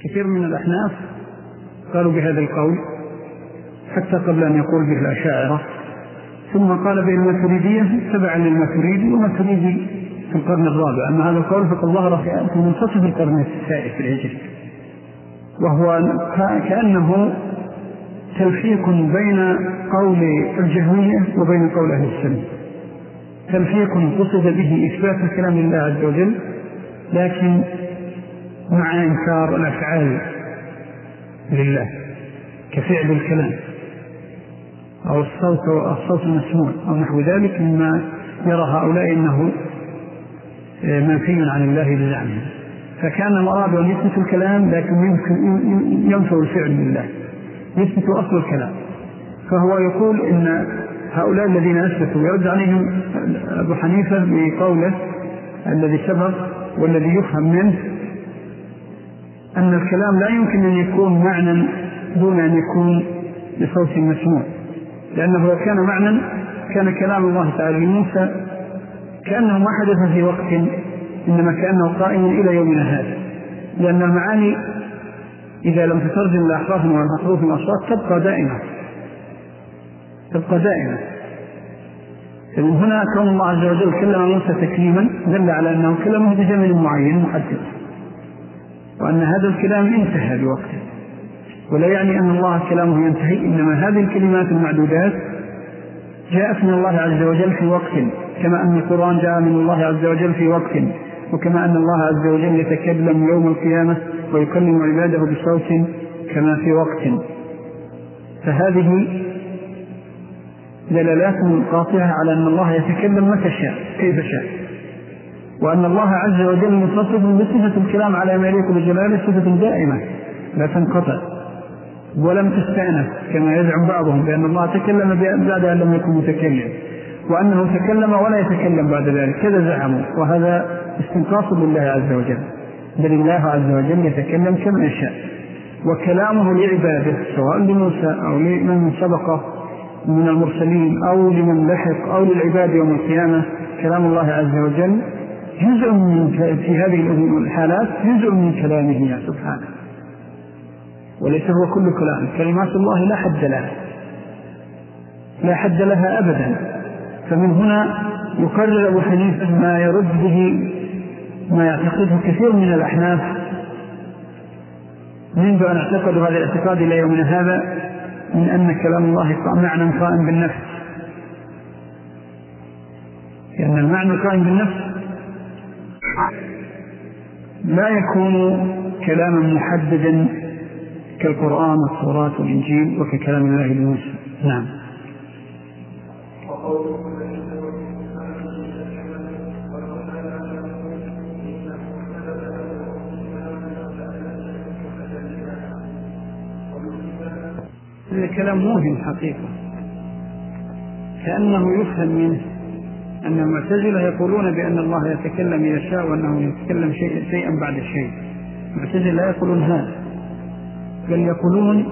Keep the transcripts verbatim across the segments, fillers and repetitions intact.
كثير من الأحناف قالوا بهذا القول حتى قبل أن يقول به الأشاعرة، ثم قال به الماتريدية تبعا للماتريدي، والماتريدي في القرن الرابع. أما هذا القول فقد ظهر في منتصف القرن الثالث الهجري، وهو كأنه تلفيق بين قول الجهمية وبين قول أهل السنة، تلفيق قصد به إثبات الكلام لله عز وجل لكن مع إنكار الأفعال لله كفعل الكلام أو الصوت أو الصوت المسموع أو نحو ذلك مما يرى هؤلاء أنه منفي عن الله بزعمه. فكان المراد أن يثبت الكلام لكن ينفي الفعل لله، يثبت أصل الكلام. فهو يقول إن هؤلاء الذين أثبتوا يرد عليهم أبو حنيفة بقوله الذي سبق والذي يفهم منه أن الكلام لا يمكن أن يكون معنى دون أن يكون بصوت مسموع، لأنه لو كان معنى كان كلام الله تعالى لموسى كأنه ما حدث في وقت، إنما كأنه قائم إلى يومنا هذا، لأن المعاني إذا لم تترجم لأحراف والمحروف الأصوات تبقى دائمة تبقى دائمة. فمن هنا كون الله عز وجل كلم موسى تكليما دل على أنه كلمه بزمن معين محدد، وأن هذا الكلام انتهى بوقته، ولا يعني أن الله كلامه ينتهي، إنما هذه الكلمات المعدودات جاءت من الله عز وجل في وقت، كما أن القرآن جاء من الله عز وجل في وقت، وكما أن الله عز وجل يتكلم يوم القيامة ويكلم عباده بصوت كما في وقت. فهذه دلالات قاطعة على أن الله يتكلم متى شاء كيف شاء، وأن الله عز وجل متصف بصفة الكلام على ما يليق بجلاله صفة دائمة لا تنقطع ولم تستأنف كما يزعم بعضهم بأن الله تكلم بعد أن لم يكن متكلم، وأنه تكلم ولا يتكلم بعد ذلك، كذا زعموا، وهذا استنقاص لله عز وجل، بل الله عز وجل يتكلم كما يشاء، وكلامه لعباده سواء لموسى أو لمن سبقه من المرسلين أو لمن لحق أو للعباد يوم القيامة، كلام الله عز وجل جزء من في هذه الحالات جزء من كلامه سبحانه، وليس هو كل كلام. كلمات الله لا حد لها لا حد لها أبدا. فمن هنا يقرر أبو حنيفة ما يرد به ما يعتقده كثير من الأحناف منذ أن اعتقدوا هذا الاعتقاد إلى يومنا هذا، من أن كلام الله معنى قائم بالنفس، لأن المعنى القائم بالنفس لا يكون كلاما محددا كالقرآن والتوراة والإنجيل وككلام الله لموسى. نعم. هذا كلام موهم حقيقة، كأنه يفهم منه أن المعتزلة يقولون بأن الله يتكلم يشاء وأنه يتكلم شيء شيئا بعد شيء. المعتزلة لا يقولون هذا، بل يقولون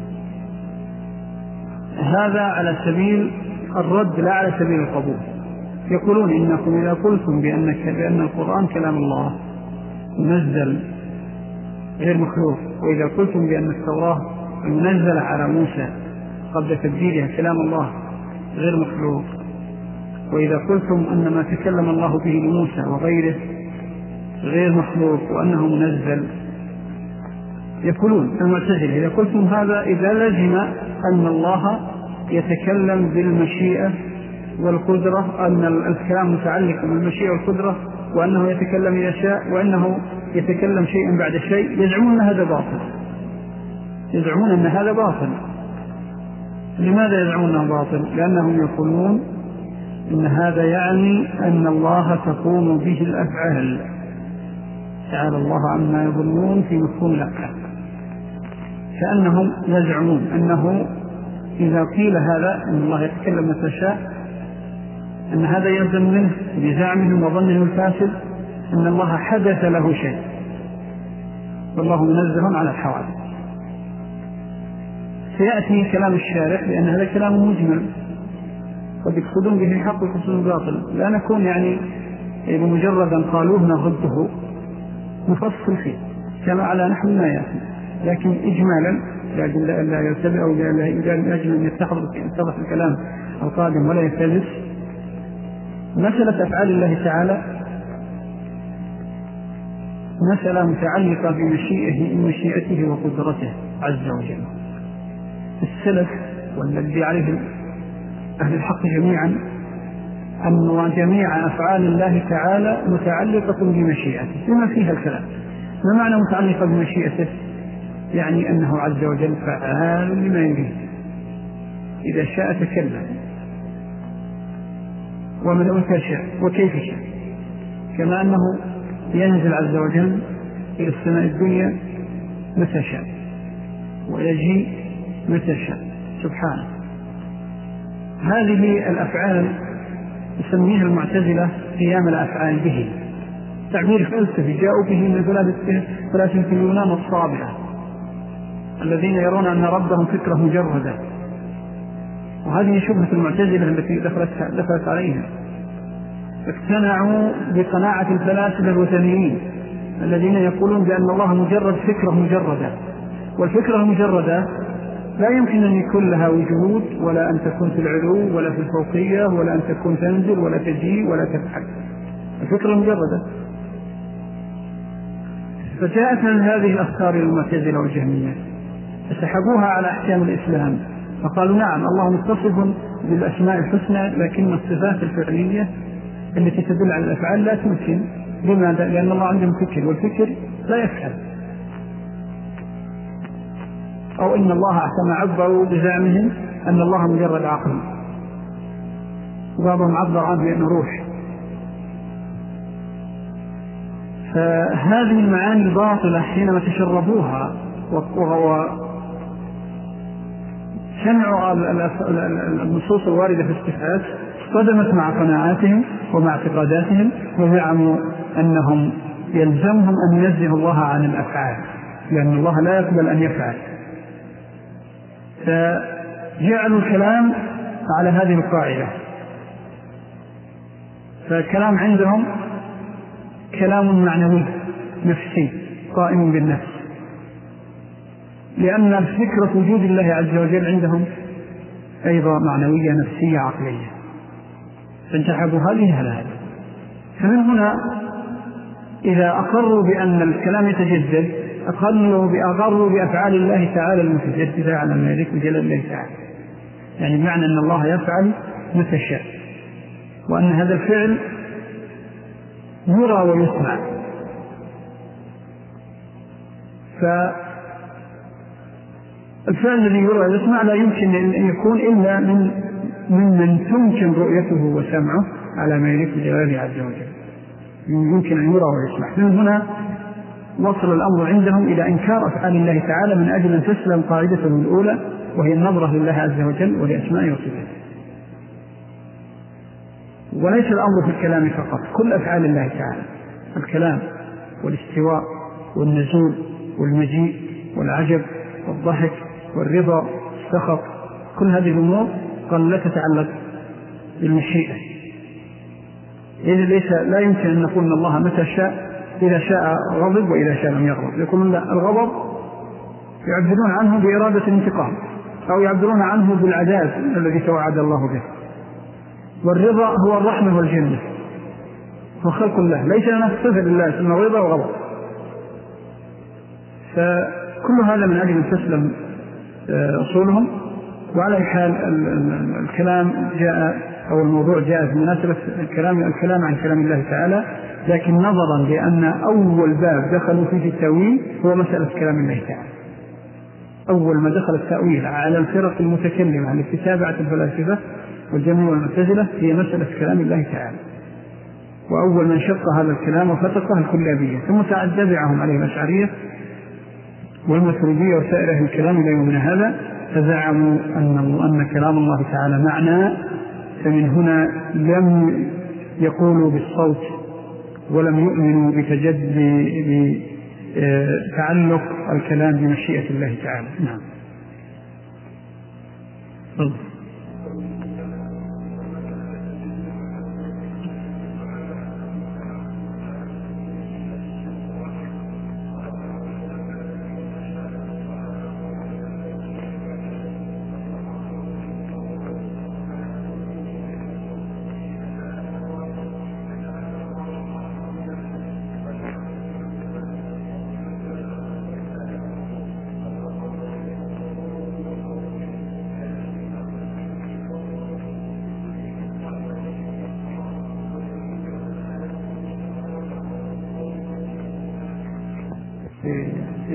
هذا على سبيل الرد لا على سبيل القبول. يقولون إنكم إذا قلتم بأن بأن القرآن كلام الله منزل غير مخلوق، وإذا قلتم بأن التوراة المنزلة على موسى قبل تبديلها كلام الله غير مخلوق، وإذا قلتم أن ما تكلم الله به لموسى وغيره غير مخلوق وأنه منزل، يقولون المعتزلة إذا قلتم هذا إذا لزم أن الله يتكلم بالمشيئة والقدرة، أن الكلام متعلق بالمشيئة والقدرة، وأنه يتكلم إذا شاء، وأنه يتكلم شيئا بعد شيء، يزعمون أن هذا باطل يزعمون أن هذا باطل. لماذا يزعمون أنه باطل؟ لأنهم يقولون إن هذا يعني أن الله تقوم به الأفعال، تعالى الله عما يظنون في مفهوم الأفعال. كأنهم يزعمون أنه إذا قيل هذا أن الله يتكلم متى شاء، أن هذا يلزم منه بزعمهم وظنهم الفاسد أن الله حدث له شيء، والله منزه على الحوادث. سيأتي كلام الشارح لأن هذا كلام مجمل، قد يقصدون به الحق ويقصدون باطل، لا نكون يعني بمجرد أن قالوه نرده، نفصل فيه. كما على نحو ما يأتي، لكن إجمالا لأجل لا يرتبع أو لأجل أن يتضح الكلام القادم ولا يختلف. مسألة أفعال الله تعالى مسألة متعلقة بمشيئته بمشيئته وقدرته عز وجل. السلف والذي عليه أهل الحق جميعا أن جميع أفعال الله تعالى متعلقة بمشيئته بما فيها الكلام. ما معنى متعلقة بمشيئته؟ يعني أنه عز وجل فعال لما يريد، إذا شاء تكلم ومن متى شاء وكيف شاء، كما أنه ينزل عز وجل إلى السماء الدنيا متى شاء ويجي متى شاء سبحانه. هذه الأفعال يسميها المعتزلة قيام الأفعال به، تعبير فلسفي جاءوا به من فلاسفة اليونان الصابئة الذين يرون أن ربهم فكرة مجردة، وهذه شبهة المعتزلة التي دخلت, دخلت عليها. اقتنعوا بقناعة الفلاسفة الوثنيين الذين يقولون بأن الله مجرد فكرة مجردة، والفكرة المجردة لا يمكن أن يكون لها وجود ولا أن تكون في العلو ولا في الفوقية ولا أن تكون تنزل ولا تجيء ولا تفعل، الفكرة مجردة. فجاءت من هذه الأفكار المعتزلة والجهمية فسحبوها على أحكام الإسلام، فقالوا نعم الله متصف بالأسماء الحسنى، لكن الصفات الفعلية التي تدل على الأفعال لا تمكن. لماذا؟ لأن الله عنده فكر والفكر لا يفعل. أو إن الله كما عبروا بزعمهم أن الله مجرد عقل، وبعضهم عبر عنه بأنه روح. فهذه المعاني باطلة حينما تشربوها وسمعوا النصوص الواردة في الصفات اصطدمت مع قناعاتهم ومع اعتقاداتهم، وزعموا أنهم يلزمهم أن ينزه الله عن الأفعال لأن الله لا يقبل أن يفعل. فجعلوا الكلام على هذه القاعدة، فالكلام عندهم كلام معنوي نفسي قائم بالنفس، لأن الفكرة وجود الله عز وجل عندهم أيضا معنوية نفسية عقلية، فانتحبوا هذه على هذا. فمن هنا إذا أقروا بأن الكلام يتجدد أقروا بأفعال الله تعالى المتجددة على ما يليق بجلال الله تعالى، يعني بمعنى أن الله يفعل متى شاء، وأن هذا الفعل يرى ويسمع. فالفعل الذي يرى ويسمع لا يمكن أن يكون إلا من ممن تمكن رؤيته وسمعه على ما يليق بجلاله عز وجل، يمكن أن يرى ويسمع. من هنا وصل الأمر عندهم إلى إنكار أفعال الله تعالى من أجل أن تسلم قاعدته الأولى، وهي النظرة لله عز وجل ولأسمائه وصفاته. وليس الأمر في الكلام فقط، كل أفعال الله تعالى، الكلام والاستواء والنزول والمجيء والعجب والضحك والرضا والسخط، كل هذه الأمور قال لا تتعلق بالمشيئة. إذا ليس لا يمكن أن نقول أن الله متى شاء، إذا شاء غضب وإذا شاء لم يغضب. يقولون لا، الغضب يعبرون عنه بإرادة الانتقام، أو يعبرون عنه بالعذاب الذي توعد الله به. والرضا هو الرحمة والجنة وخلق الله، ليس لنا صفة لله اسمه رضا وغضب. فكل هذا من أجل أن تسلم أصولهم. وعلى حال الكلام جاء أو الموضوع جاء في مناسبة الكلام الكلام عن كلام الله تعالى، لكن نظرا لأن أول باب دخلوا فيه التأويل هو مسألة كلام الله تعالى. أول ما دخل التأويل على الفرق المتكلمة التي تابعت الفلاسفة والجميع والمعتزلة هي مسألة كلام الله تعالى، وأول من شق هذا الكلام وفتقه الكلابية، ثم تبعهم عليه الأشعرية والماتريدية وسائر أهل الكلام إلى يومنا هذا، فزعموا أن, أن كلام الله تعالى معنى. فمن هنا لم يقولوا بالصوت ولم يؤمنوا بتجدد بتعلق الكلام بمشيئة الله تعالى. نعم.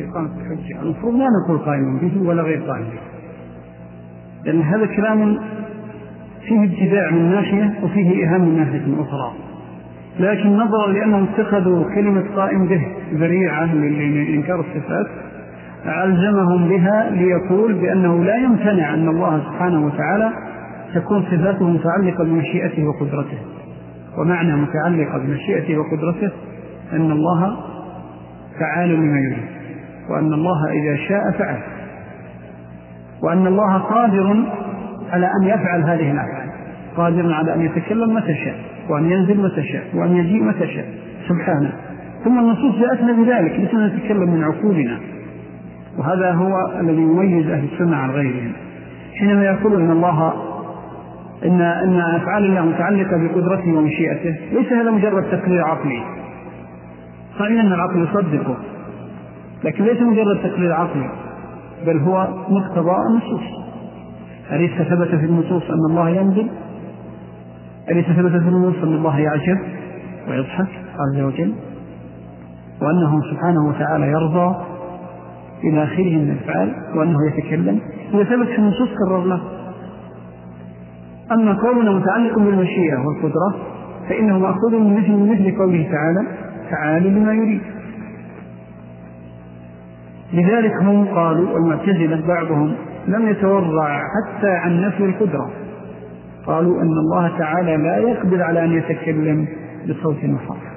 إقامة الحجة. المفروض لا نقول قائم به ولا غير قائم به، لأن هذا كلام فيه ابتداع من ناحية وفيه إهانة من ناحية أخرى. لكن نظرا لأنهم اتخذوا كلمة قائم به ذريعة لإنكار الصفات ألزمهم بها ليقول بأنه لا يمتنع أن الله سبحانه وتعالى تكون صفاته متعلقة بمشيئته وقدرته. ومعنى متعلقة بمشيئته وقدرته أن الله فعال لما يريد، وأن الله إذا شاء فعل، وأن الله قادر على أن يفعل هذه الأفعال، قادر على أن يتكلم متى شاء، وأن ينزل متى شاء، وأن يجيء متى شاء سبحانه. ثم النصوص جاءتنا بذلك، لسنا نتكلم من عقولنا. وهذا هو الذي يميز أهل السنة عن غيرهم، حينما يقول أن الله إن, إن أفعال الله متعلقة بقدرته ومشيئته، ليس هذا مجرد تقرير عقلي، صحيح أن العقل يصدقه، لكن ليس مجرد تقرير عقلي، بل هو مقتضى النصوص. أليس ثبت في النصوص أن الله ينزل؟ أليس ثبت في النصوص أن الله يعجب ويضحك عز وجل، وأنه سبحانه وتعالى يرضى إلى آخره من الأفعال، وأنه يتكلم؟ إذا ثبت في النصوص كرر له. أما قولنا متعلق بالمشيئة والقدرة فإنه مأخوذ من مثل, من مثل قوله تعالى تعالى لما يريد. لذلك هم قالوا المعتزلة بعضهم لم يتورع حتى عن نفي القدرة، قالوا أن الله تعالى لا يقدر على أن يتكلم بصوت محرف.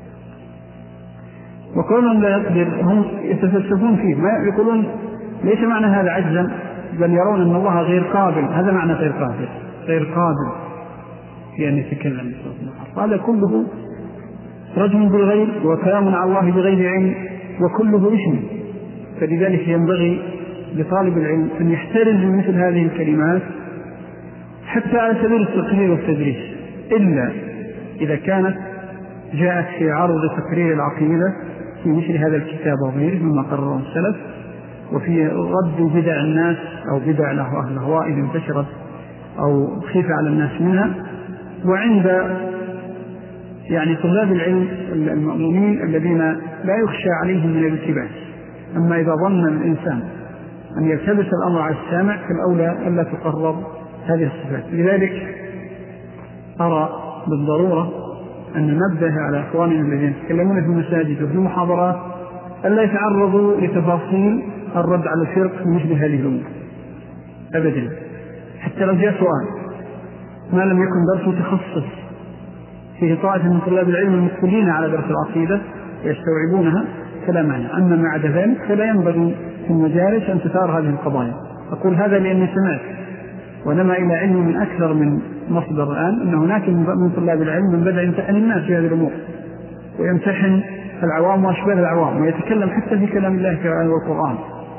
وقولهم لا يقدر هم يتفلسفون فيه، ما يقولون ليس معنى هذا عجزا، بل يرون أن الله غير قابل. هذا معنى غير قابل، غير قابل في أن يتكلم بصوت محرف. هذا كله رجم بالغير وكلام على الله بغير علم، وكله اسم. فلذلك ينبغي لطالب العلم أن يحترز من مثل هذه الكلمات حتى على سبيل التقرير والتدريس، إلا إذا كانت جاءت في عرض تقرير العقيدة في مثل هذا الكتاب وغيره مما قرره السلف، وفي رد بدع الناس أو بدع له أهل الهواء إذا انتشرت أو خيف على الناس منها. وعند يعني طلاب العلم المؤمنين الذين لا يخشى عليهم من الالتباس. أما إذا ظن الإنسان أن يلتبس الأمر على السامع فالأولى ألا تقرب هذه الصفات. لذلك أرى بالضرورة أن ننبه على أخواننا الذين يتكلمون في المساجد وفي المحاضرات ألا يتعرضوا لتفاصيل الرد على الفرق في مثل هذه الأمور أبدا، حتى لو جاء سؤال ما لم يكن درس تخصص فيه طائفة من طلاب العلم المقبلين على درس العقيدة يستوعبونها فلا معنى. أما مع ذلك فلا ينبغي في المجالس أن تثار هذه القضايا. أقول هذا لأني سمعت ونما إلى علم من أكثر من مصدر الآن أن هناك من طلاب العلم من بدأ يمتحن الناس في هذه الأمور ويمتحن العوام وأشباه العوام، ويتكلم حتى في كلام الله تعالى والقرآن،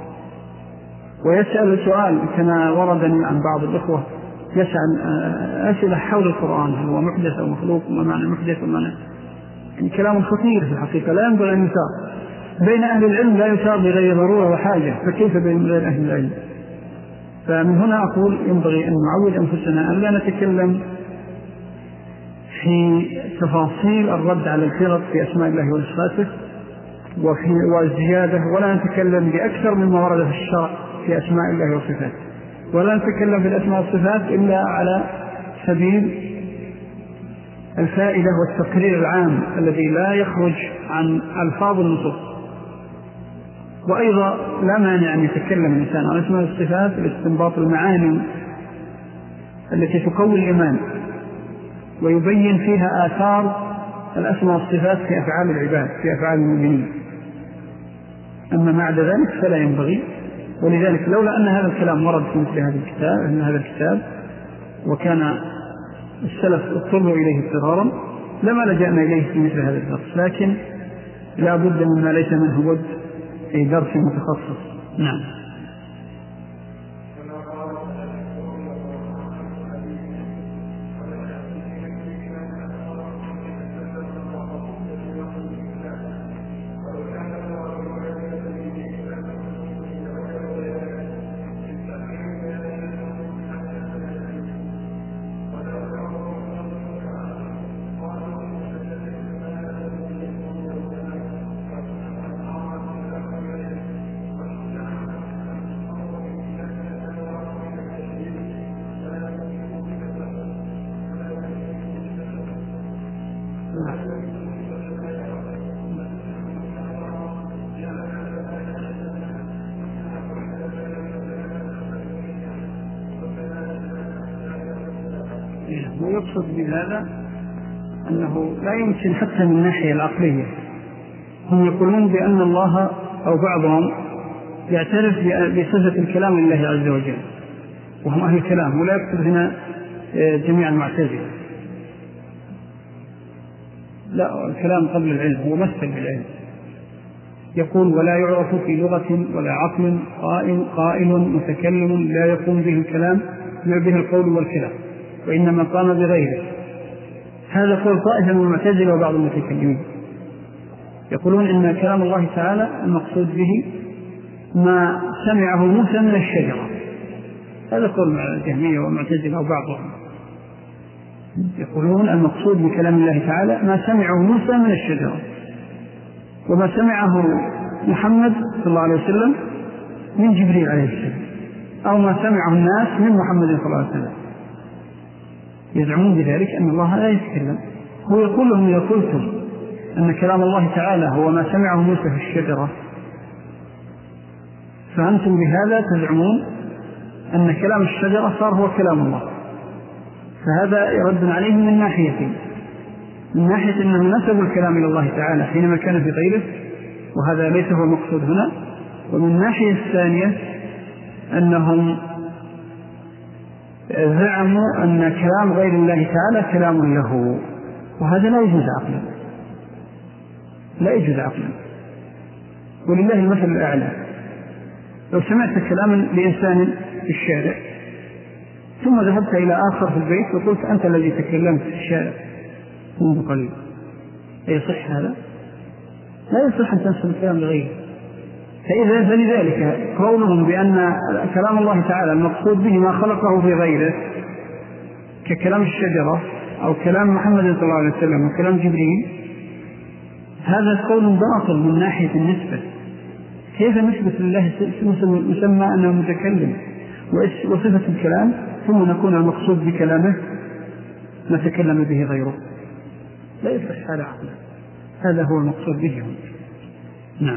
ويسأل سؤال كما وردني عن بعض الإخوة يسأل أسئلة حول القرآن هل هو محدث أو مخلوق، وما معنى محدث وما يعني كلام خطير في الحقيقة لا ينبغي أن يثار. بين أهل العلم لا يثار بغير ضرورة وحاجة، فكيف بين غير أهل العلم؟ فمن هنا أقول ينبغي أن نعود أنفسنا أن لا نتكلم في تفاصيل الرد على الفرق في أسماء الله وصفاته وفي والزيادة، ولا نتكلم بأكثر مما ورد في الشرع في أسماء الله وصفاته، ولا نتكلم في الأسماء والصفات إلا على سبيل الفائدة والتقرير العام الذي لا يخرج عن ألفاظ النصوص. وأيضا لا مانع أن يتكلم الإنسان عن أسماء الصفات لاستنباط المعاني التي تقوي الإيمان ويبين فيها آثار الأسماء والصفات في أفعال العباد في أفعال المؤمنين. أما مع ذلك فلا ينبغي. ولذلك لولا أن هذا الكلام ورد في مثل هذا الكتاب أن هذا الكتاب وكان السلف اضطروا إليه اضطرارا لما لجأنا إليه في مثل هذا الدرس، لكن لا بد مما ليس منه بد في درس متخصص. نعم. ويقصد بهذا أنه لا يمكن حتى من الناحية العقلية. هم يقولون بأن الله أو بعضهم يعترف بصفة الكلام لله عز وجل وهم أهل الكلام، ولا يقصد هنا جميع المعتزلة، لا، الكلام قبل العلم هو مثل بالعلم. يقول ولا يعرف في لغة ولا عقل قائل, قائل متكلم لا يقوم به الكلام به القول والكلام وإنما قام بغيره. هذا قول طائفة من المعتزلة وبعض المتكلمين، يقولون إن كلام الله تعالى المقصود به ما سمعه موسى من الشجرة. هذا قول الجهمية والمعتزلة وبعضهم، يقولون المقصود بكلام الله تعالى ما سمعه موسى من الشجرة، وما سمعه محمد صلى الله عليه وسلم من جبريل عليه السلام، أو ما سمعه الناس من محمد صلى الله عليه وسلم. يزعمون بذلك أن الله لا يتكلم. هو يقول لهم إذا قلتم أن كلام الله تعالى هو ما سمعه موسى في الشجرة، فأنتم بهذا تزعمون أن كلام الشجرة صار هو كلام الله. فهذا يرد عليهم من ناحيتين: من ناحية أنهم نسبوا الكلام إلى الله تعالى حينما كان في غيره، وهذا ليس هو المقصود هنا. ومن الناحية الثانية أنهم زعموا أن كلام غير الله تعالى كلام له، وهذا لا يجوز عقلا، لا يجوز عقلا. ولله المثل الأعلى. لو سمعت كلاما لإنسان في الشارع ثم ذهبت إلى آخر في البيت وقلت أنت الذي تكلمت في الشارع منذ قليل، يصح هذا؟ لا يصح أن تنسب الكلام لغيره. فإذا فلذلك قولهم بأن كلام الله تعالى المقصود به ما خلقه في غيره ككلام الشجرة أو كلام محمد صلى الله عليه وسلم وكلام جبريل، هذا قول باطل من ناحية النسبة. كيف نسبة لله مسمى أنه متكلم وصفة الكلام ثم نكون المقصود بكلامه ما تكلم به غيره؟ لا يصح هذا عقلا. هذا هو المقصود به. نعم.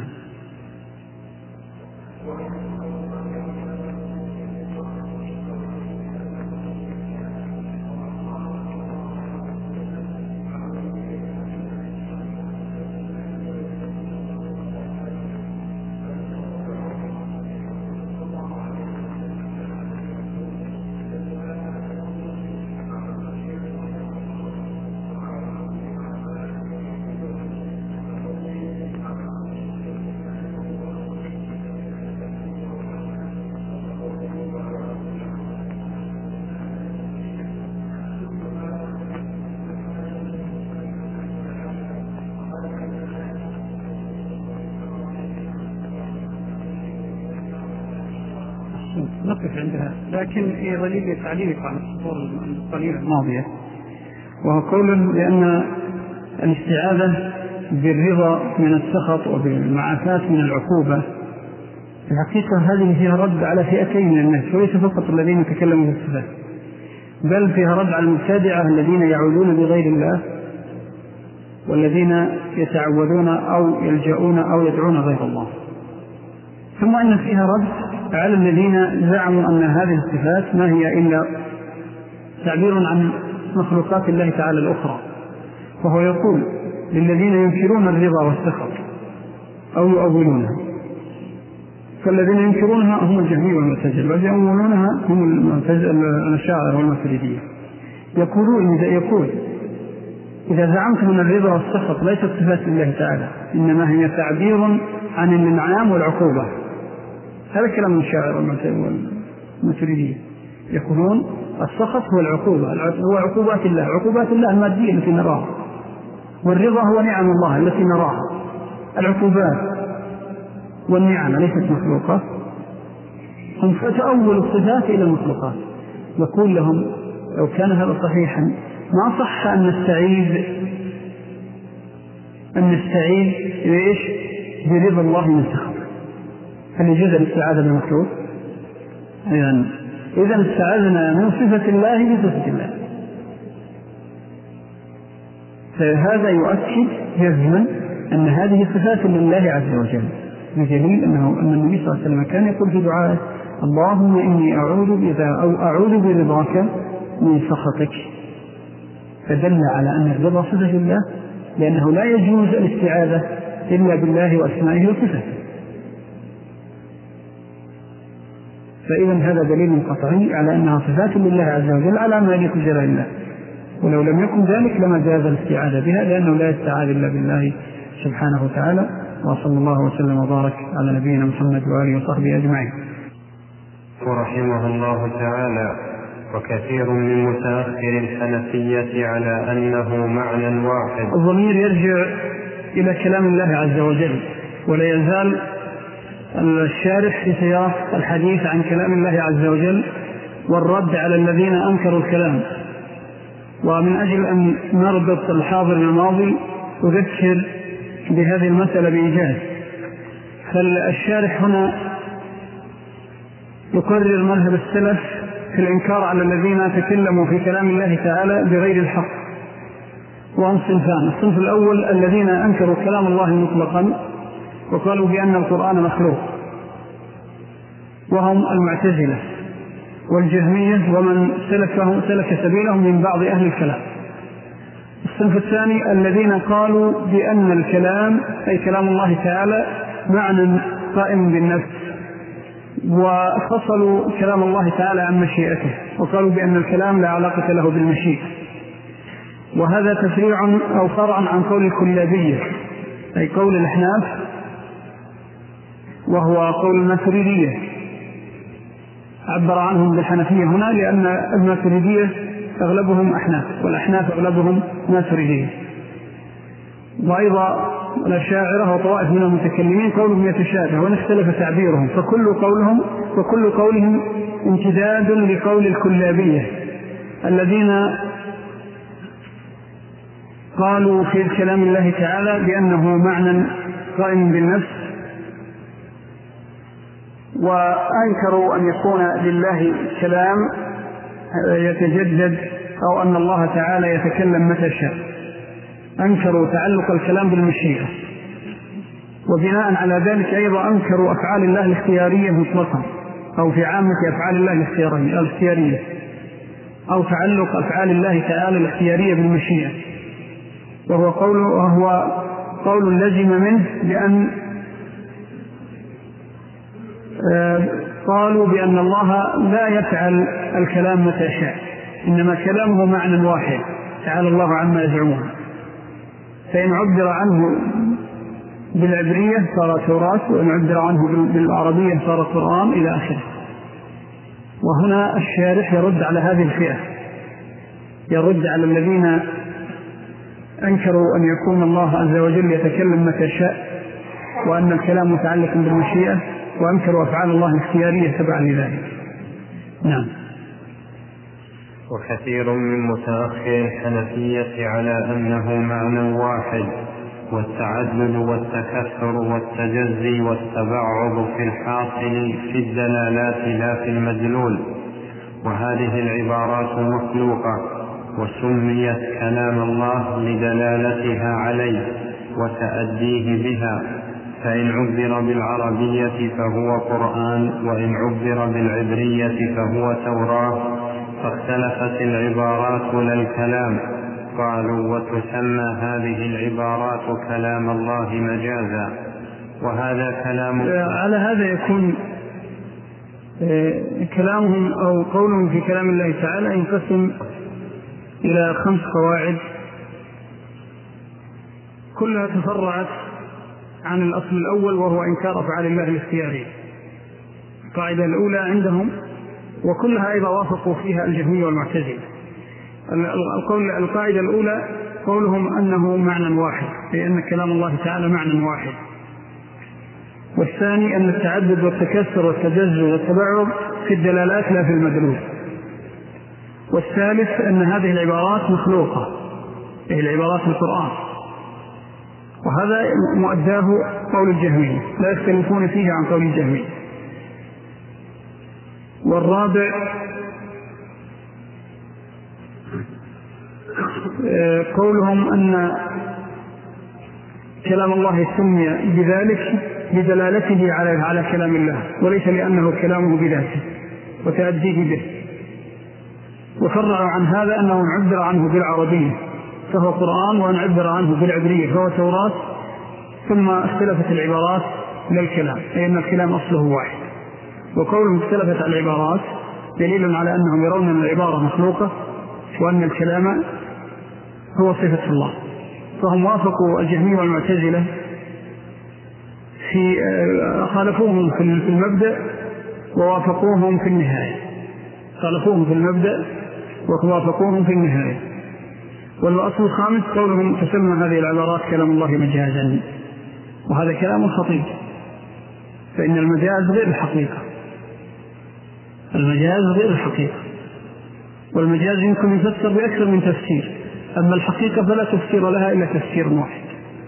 نقف عندها، لكن في ظليل تعليق عن السطور القليلة الماضية، وهو قول بأن الاستعاذة بالرضا من السخط وبالمعافاة من العقوبة في الحقيقة هذه فيها رد على فئتين من الناس، وليس فقط الذين يتكلموا في الصفات، بل فيها رد على المبتدعة الذين يعودون بغير الله والذين يتعوذون أو يلجؤون أو يدعون غير الله. ثم أن فيها رد على الذين زعموا أن هذه الصفات ما هي إلا تعبير عن مخلوقات الله تعالى الأخرى. فهو يقول للذين ينكرون الرضا والسخط أو يؤولونها، فالذين ينكرونها هم الجهمية والمعتزلة، والذين يؤولونها هم الأشاعرة والماتريدية. يقولون إذا يقول إذا زعمت من الرضا والسخط ليست صفات لله تعالى، إنما هي تعبير عن الإنعام والعقوبة. هذا كلام الشاعر والماتريدية. يقولون السخط هو العقوبة، هو عقوبات الله، عقوبات الله المادية التي نراها، والرضا هو نعم الله التي نراها. العقوبات والنعم ليست مخلوقة، هم فتأول الصفات إلى المخلوقات. يقول لهم لو كان هذا صحيحا ما صح أن نستعيذ أن نستعيذ إيش برضا الله من سخط. هل يجوز الاستعاذة بالمخلوق؟ إذن إذا استعاذنا من صفة الله بصفة الله. فهذا يؤكد جزما أن هذه صفات لله عز وجل، بدليل أنه أن النبي صلى الله عليه وسلم كان يقول في دعائه اللهم إني أعوذ بذا أو أعوذ برضاك من سخطك. فدل على أن الرضا صفة لله، لأنه لا يجوز الاستعاذة إلا بالله وأسمائه وصفاته. فإذا هذا دليل قطعي على أنها صفات لله عز وجل على ما يليق بجلال الله، ولو لم يكن ذلك لما جاز الاستعاذة بها، لأنه لا يستعاذ إلا بالله سبحانه وتعالى. وصلى الله وسلم وبارك على نبينا محمد وآله وصحبه أجمعين. ورحمه الله تعالى: وكثير من متأخر الحنفية على أنه معنى واحد. الضمير يرجع إلى كلام الله عز وجل، ولا يزال الشارح في سياق الحديث عن كلام الله عز وجل والرد على الذين أنكروا الكلام. ومن أجل أن نربط الحاضر بالماضي أذكر بهذه المسألة بإيجاز. فالشارح هنا يقرر مذهب السلف في الإنكار على الذين تكلموا في كلام الله تعالى بغير الحق، وهم صنفان. الصنف الأول الذين أنكروا كلام الله مطلقا وقالوا بأن القرآن مخلوق، وهم المعتزلة والجهمية ومن سلكه سلك سبيلهم من بعض أهل الكلام. الصنف الثاني الذين قالوا بأن الكلام أي كلام الله تعالى معنى قائم بالنفس، وفصلوا كلام الله تعالى عن مشيئته وقالوا بأن الكلام لا علاقة له بالمشيئة. وهذا تفريع أو فرع عن قول الكلابية أي قول الأحناف، وهو قول الماتريدية. عبر عنهم بالحنفية هنا لأن الماتريدية أغلبهم أحناف، والأحناف أغلبهم ماتريدية. وأيضا الأشاعرة وطوائف من المتكلمين قولهم يتشابه وإن اختلف تعبيرهم، فكل قولهم وكل قولهم امتداد لقول الكلابية الذين قالوا في كلام الله تعالى بأنه معنى قائم بالنفس، وأنكروا أن يكون لله كلام يتجدد أو أن الله تعالى يتكلم متى شاء. أنكروا تعلق الكلام بالمشيئة، وبناء على ذلك أيضا أنكروا أفعال الله الاختيارية مطلقا أو في عامة أفعال الله الاختيارية أو تعلق أفعال الله تعالى الاختيارية بالمشيئة، وهو قول وهو قول لزم منه بأن قالوا بأن الله لا يفعل الكلام متى شاء، إنما كلامه معنى واحد تعالى الله عما يزعمون. فإن عبر عنه بالعبرية صار توراة، وإن عبر عنه بالعربية صار قرآن إلى آخره. وهنا الشارح يرد على هذه الفئة، يرد على الذين أنكروا أن يكون الله عز وجل يتكلم متى شاء وأن الكلام متعلق بالمشيئة، وأنكروا أفعال الله الاختيارية تبعا لذلك. نعم. وكثير من متأخر الحنفية على أنه معنى واحد، والتعدد والتكثر والتجزي والتبعض في الحاصل في الدلالات لا في المدلول. وهذه العبارات مخلوقة وسميت كلام الله لدلالتها عليه وتأديه بها، فإن عبر بالعربية فهو قرآن، وإن عبر بالعبرية فهو توراة، فاختلفت العبارات لا الكلام. قالوا: وتسمى هذه العبارات كلام الله مجازا، وهذا كلام. على هذا يكون كلامهم أو قولهم في كلام الله تعالى ينقسم إلى خمس قواعد كلها تفرعت عن الأصل الأول، وهو إنكار أفعال الله الاختيارية. القاعدة الأولى عندهم وكلها أيضا وافقوا فيها الجهمية والمعتزلة. القول القاعدة الأولى قولهم أنه معنى واحد، أي أن كلام الله تعالى معنى واحد. والثاني أن التعدد والتكسر والتجزء والتبعض في الدلالات لا في المدلول. والثالث أن هذه العبارات مخلوقة، هي العبارات القرآن، وهذا مؤداه قول الجهمية، لا يختلفون فيه عن قول الجهمية. والرابع قولهم أن كلام الله سمي بذلك بدلالته على على كلام الله، وليس لأنه كلامه بذاته وتأديه به. وفرعوا عن هذا أنه عبر عنه بالعربية فهو قرآن، وأن عبر عنه بالعبرية فهو توراة، ثم اختلفت العبارات للكلام، أي أن الكلام أصله واحد. وقولهم اختلفت العبارات دليل على أنهم يرون أن العبارة مخلوقة وأن الكلام هو صفة الله. فهم وافقوا الجهمية والمعتزلة في خالفوهم في المبدأ ووافقوهم في النهاية، خالفوهم في المبدأ ووافقوهم في النهاية. والأصل الخامس قولهم تسمى هذه العبارات كلام الله مجازا، وهذا كلام خطير، فإن المجاز غير الحقيقة، المجاز غير الحقيقة، والمجاز يمكن يفسر بأكثر من تفسير، أما الحقيقة فلا تفسير لها إلا تفسير واحد.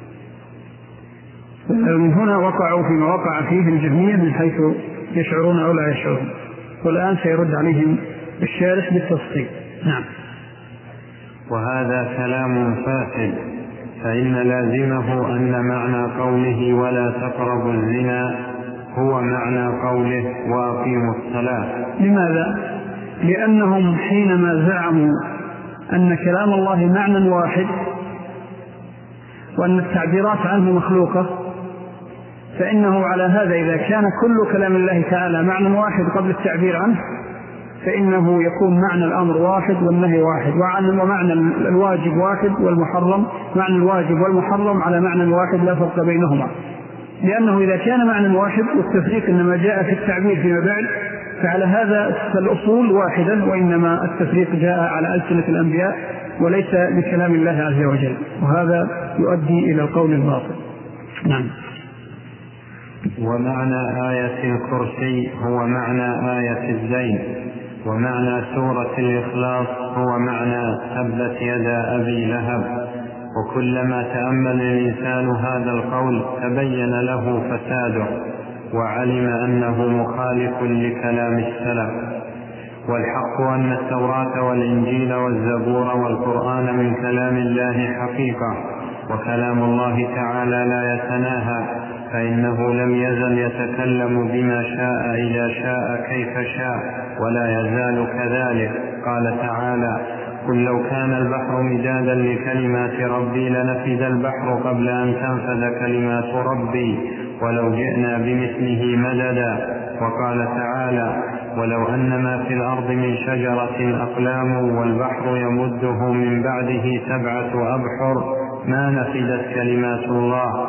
من هنا وقعوا فيما وقع فيه الجهمية من حيث يشعرون أو لا يشعرون، والآن سيرد عليهم الشارح بالتفصيل. نعم. وهذا كلام فاسد، فإن لازمه أن معنى قوله ولا تقربوا الزنا هو معنى قوله وأقيموا الصلاة. لماذا؟ لأنهم حينما زعموا أن كلام الله معنى واحد وأن التعبيرات عنه مخلوقة، فإنه على هذا إذا كان كل كلام الله تعالى معنى واحد قبل التعبير عنه فإنه يكون معنى الأمر واحد والنهي واحد، ومعنى الواجب واحد والمحرم، معنى الواجب والمحرم على معنى واحد لا فرق بينهما. لأنه إذا كان معنى واحد والتفريق إنما جاء في التعبير فيما بعد، فعلى هذا الأصول واحدا، وإنما التفريق جاء على ألسنة الأنبياء وليس بكلام الله عز وجل، وهذا يؤدي إلى القول الباطل. نعم. ومعنى آية الكرسي هو معنى آية الزين، ومعنى سورة الإخلاص هو معنى تبت يدا أبي لهب. وكلما تأمل الإنسان هذا القول تبين له فساده، وعلم أنه مخالف لكلام السلف. والحق أن التوراة والإنجيل والزبور والقرآن من كلام الله حقيقة، وكلام الله تعالى لا يتناهى، فإنه لم يزل يتكلم بما شاء إذا شاء كيف شاء، ولا يزال كذلك. قال تعالى: قل لو كان البحر مدادا لكلمات ربي لنفد البحر قبل أن تنفد كلمات ربي ولو جئنا بمثله مددا. وقال تعالى: ولو أن ما في الأرض من شجرة أقلام والبحر يمده من بعده سبعة أبحر ما نفدت كلمات الله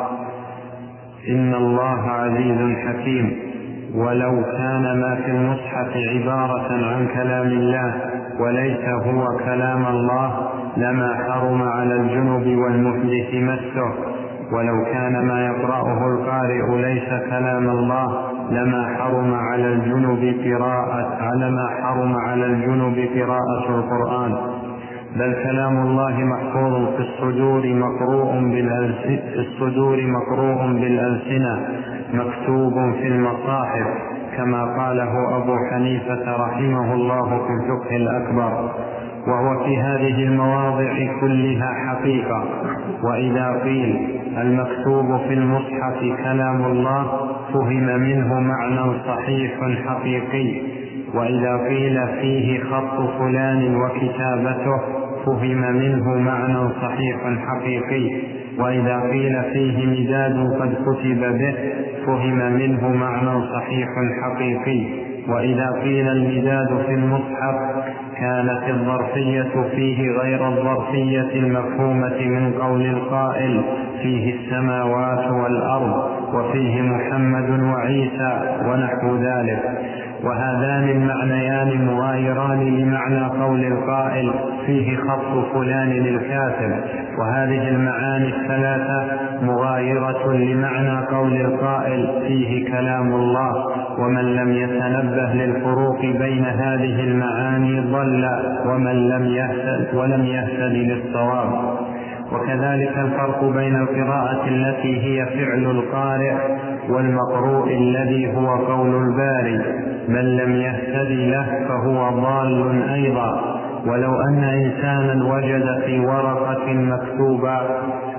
إن الله عزيز حكيم. ولو كان ما في المصحف عبارة عن كلام الله وليس هو كلام الله لما حرم على الجنب والمحدث مسه. ولو كان ما يقرأه القارئ ليس كلام الله لما حرم على الجنب قراءة على ما حرم على الجنب قراءة القرآن. بل كلام الله محفوظ في الصدور مقروء بالألسنة في الصدور مقروء بالألسنة مكتوب في المصاحف، كما قاله أبو حنيفة رحمه الله في الفقه الأكبر، وهو في هذه المواضع كلها حقيقة. وإذا قيل المكتوب في المصحف كلام الله فهم منه معنى صحيح حقيقي، وإذا قيل فيه خط فلان وكتابته فهم منه معنى صحيح حقيقي، وإذا قيل فيه مداد قد كتب به فهم منه معنى صحيح حقيقي. وإذا قيل المداد في المصحف كانت الظرفية فيه غير الظرفية المفهومة من قول القائل فيه السماوات والأرض وفيه محمد وعيسى ونحو ذلك. وهذان المعنيان مغايران لمعنى قول القائل فيه خط فلان الكاتب، وهذه المعاني الثلاثة مغايرة لمعنى قول القائل فيه كلام الله. ومن لم يتنبه للفروق بين هذه المعاني ضل، ومن لم يهتد ولم يهتد للصواب. وكذلك الفرق بين القراءة التي هي فعل القارئ والمقروء الذي هو قول الباري. من لم يهتدي له فهو ضال أيضا. ولو أن إنسانا وجد في ورقة مكتوبة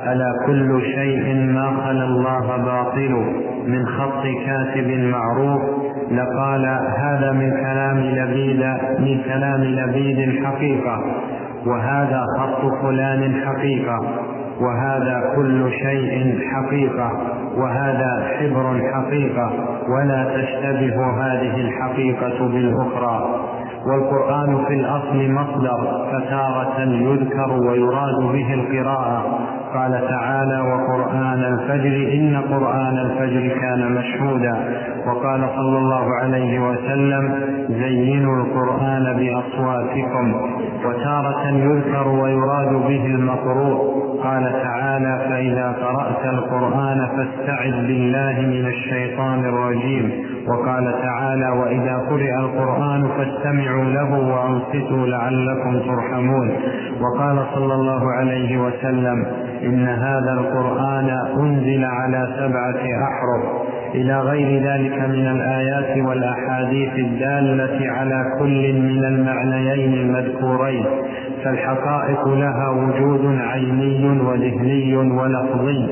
ألا كل شيء ما خلا الله باطل من خط كاتب معروف لقال هذا من كلام لبيد من كلام لبيد حقيقة، وهذا خط فلان حقيقة، وهذا كل شيء حقيقة، وهذا حبر حقيقة، ولا تشتبه هذه الحقيقة بالأخرى. والقرآن في الأصل مصدر، فتارة يذكر ويراد به القراءة. قال تعالى وقرآن الفجر إن قرآن الفجر كان مشهودا. وقال صلى الله عليه وسلم زينوا القرآن بأصواتكم. وتارة يذكر ويراد به المقروء. قال تعالى فإذا قرأت القرآن فاستعذ بالله من الشيطان الرجيم. وقال تعالى وإذا قرئ القرآن فاستمعوا له وأنصتوا لعلكم ترحمون. وقال صلى الله عليه وسلم إن هذا القرآن أنزل على سبعة أحرف، إلى غير ذلك من الآيات والأحاديث الدالة على كل من المعنيين المذكورين. فالحقائق لها وجود عيني وذهني ولفظي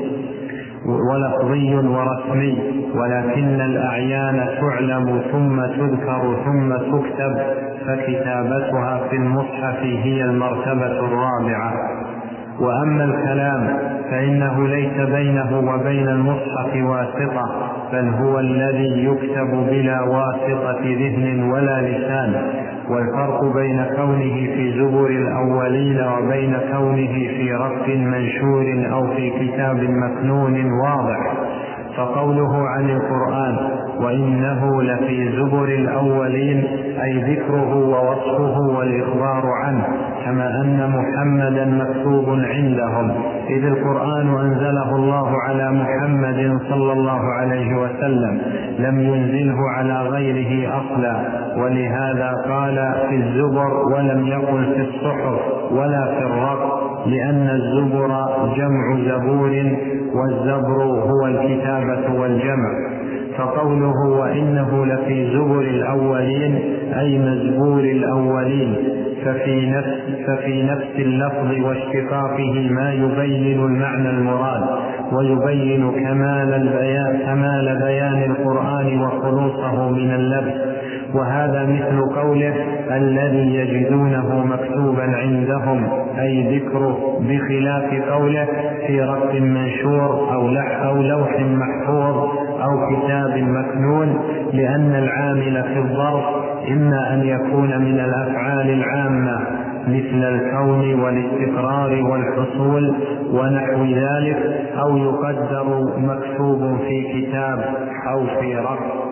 ولفظي ورسمي، ولكن الأعيان تعلم ثم تذكر ثم تكتب، فكتابتها في المصحف هي المرتبة الرابعة. وأما الكلام فإنه ليس بينه وبين المصحف واسطة، بل هو الذي يكتب بلا واسطة ذهن ولا لسان. والفرق بين كونه في زبر الأولين وبين كونه في رق منشور أو في كتاب مكنون واضح. فقوله عن القرآن وإنه لفي زبر الأولين أي ذكره ووصفه والإخبار عنه، كما أن محمدا مكتوب عندهم، إذ القرآن أنزله الله على محمد صلى الله عليه وسلم، لم ينزله على غيره أصلا. ولهذا قال في الزبر ولم يقل في الصحف ولا في الرق، لأن الزبر جمع زبور، والزبر هو الكتابة والجمع. فقوله وإنه لفي زبر الأولين أي مزبور الأولين، ففي نفس, ففي نفس اللفظ واشتقاقه ما يبين المعنى المراد، ويبين كمال البيان, كمال بيان القرآن وخلوصه من اللبس. وهذا مثل قوله الذي يجدونه مكتوبا عندهم، أي ذكره، بخلاف قوله في رق منشور أو, أو لوح محفوظ أو كتاب مكنون، لأن العامل في الظرف إما أن يكون من الأفعال العامة مثل الكون والاستقرار والحصول ونحو ذلك، أو يقدر مكتوب في كتاب أو في رق.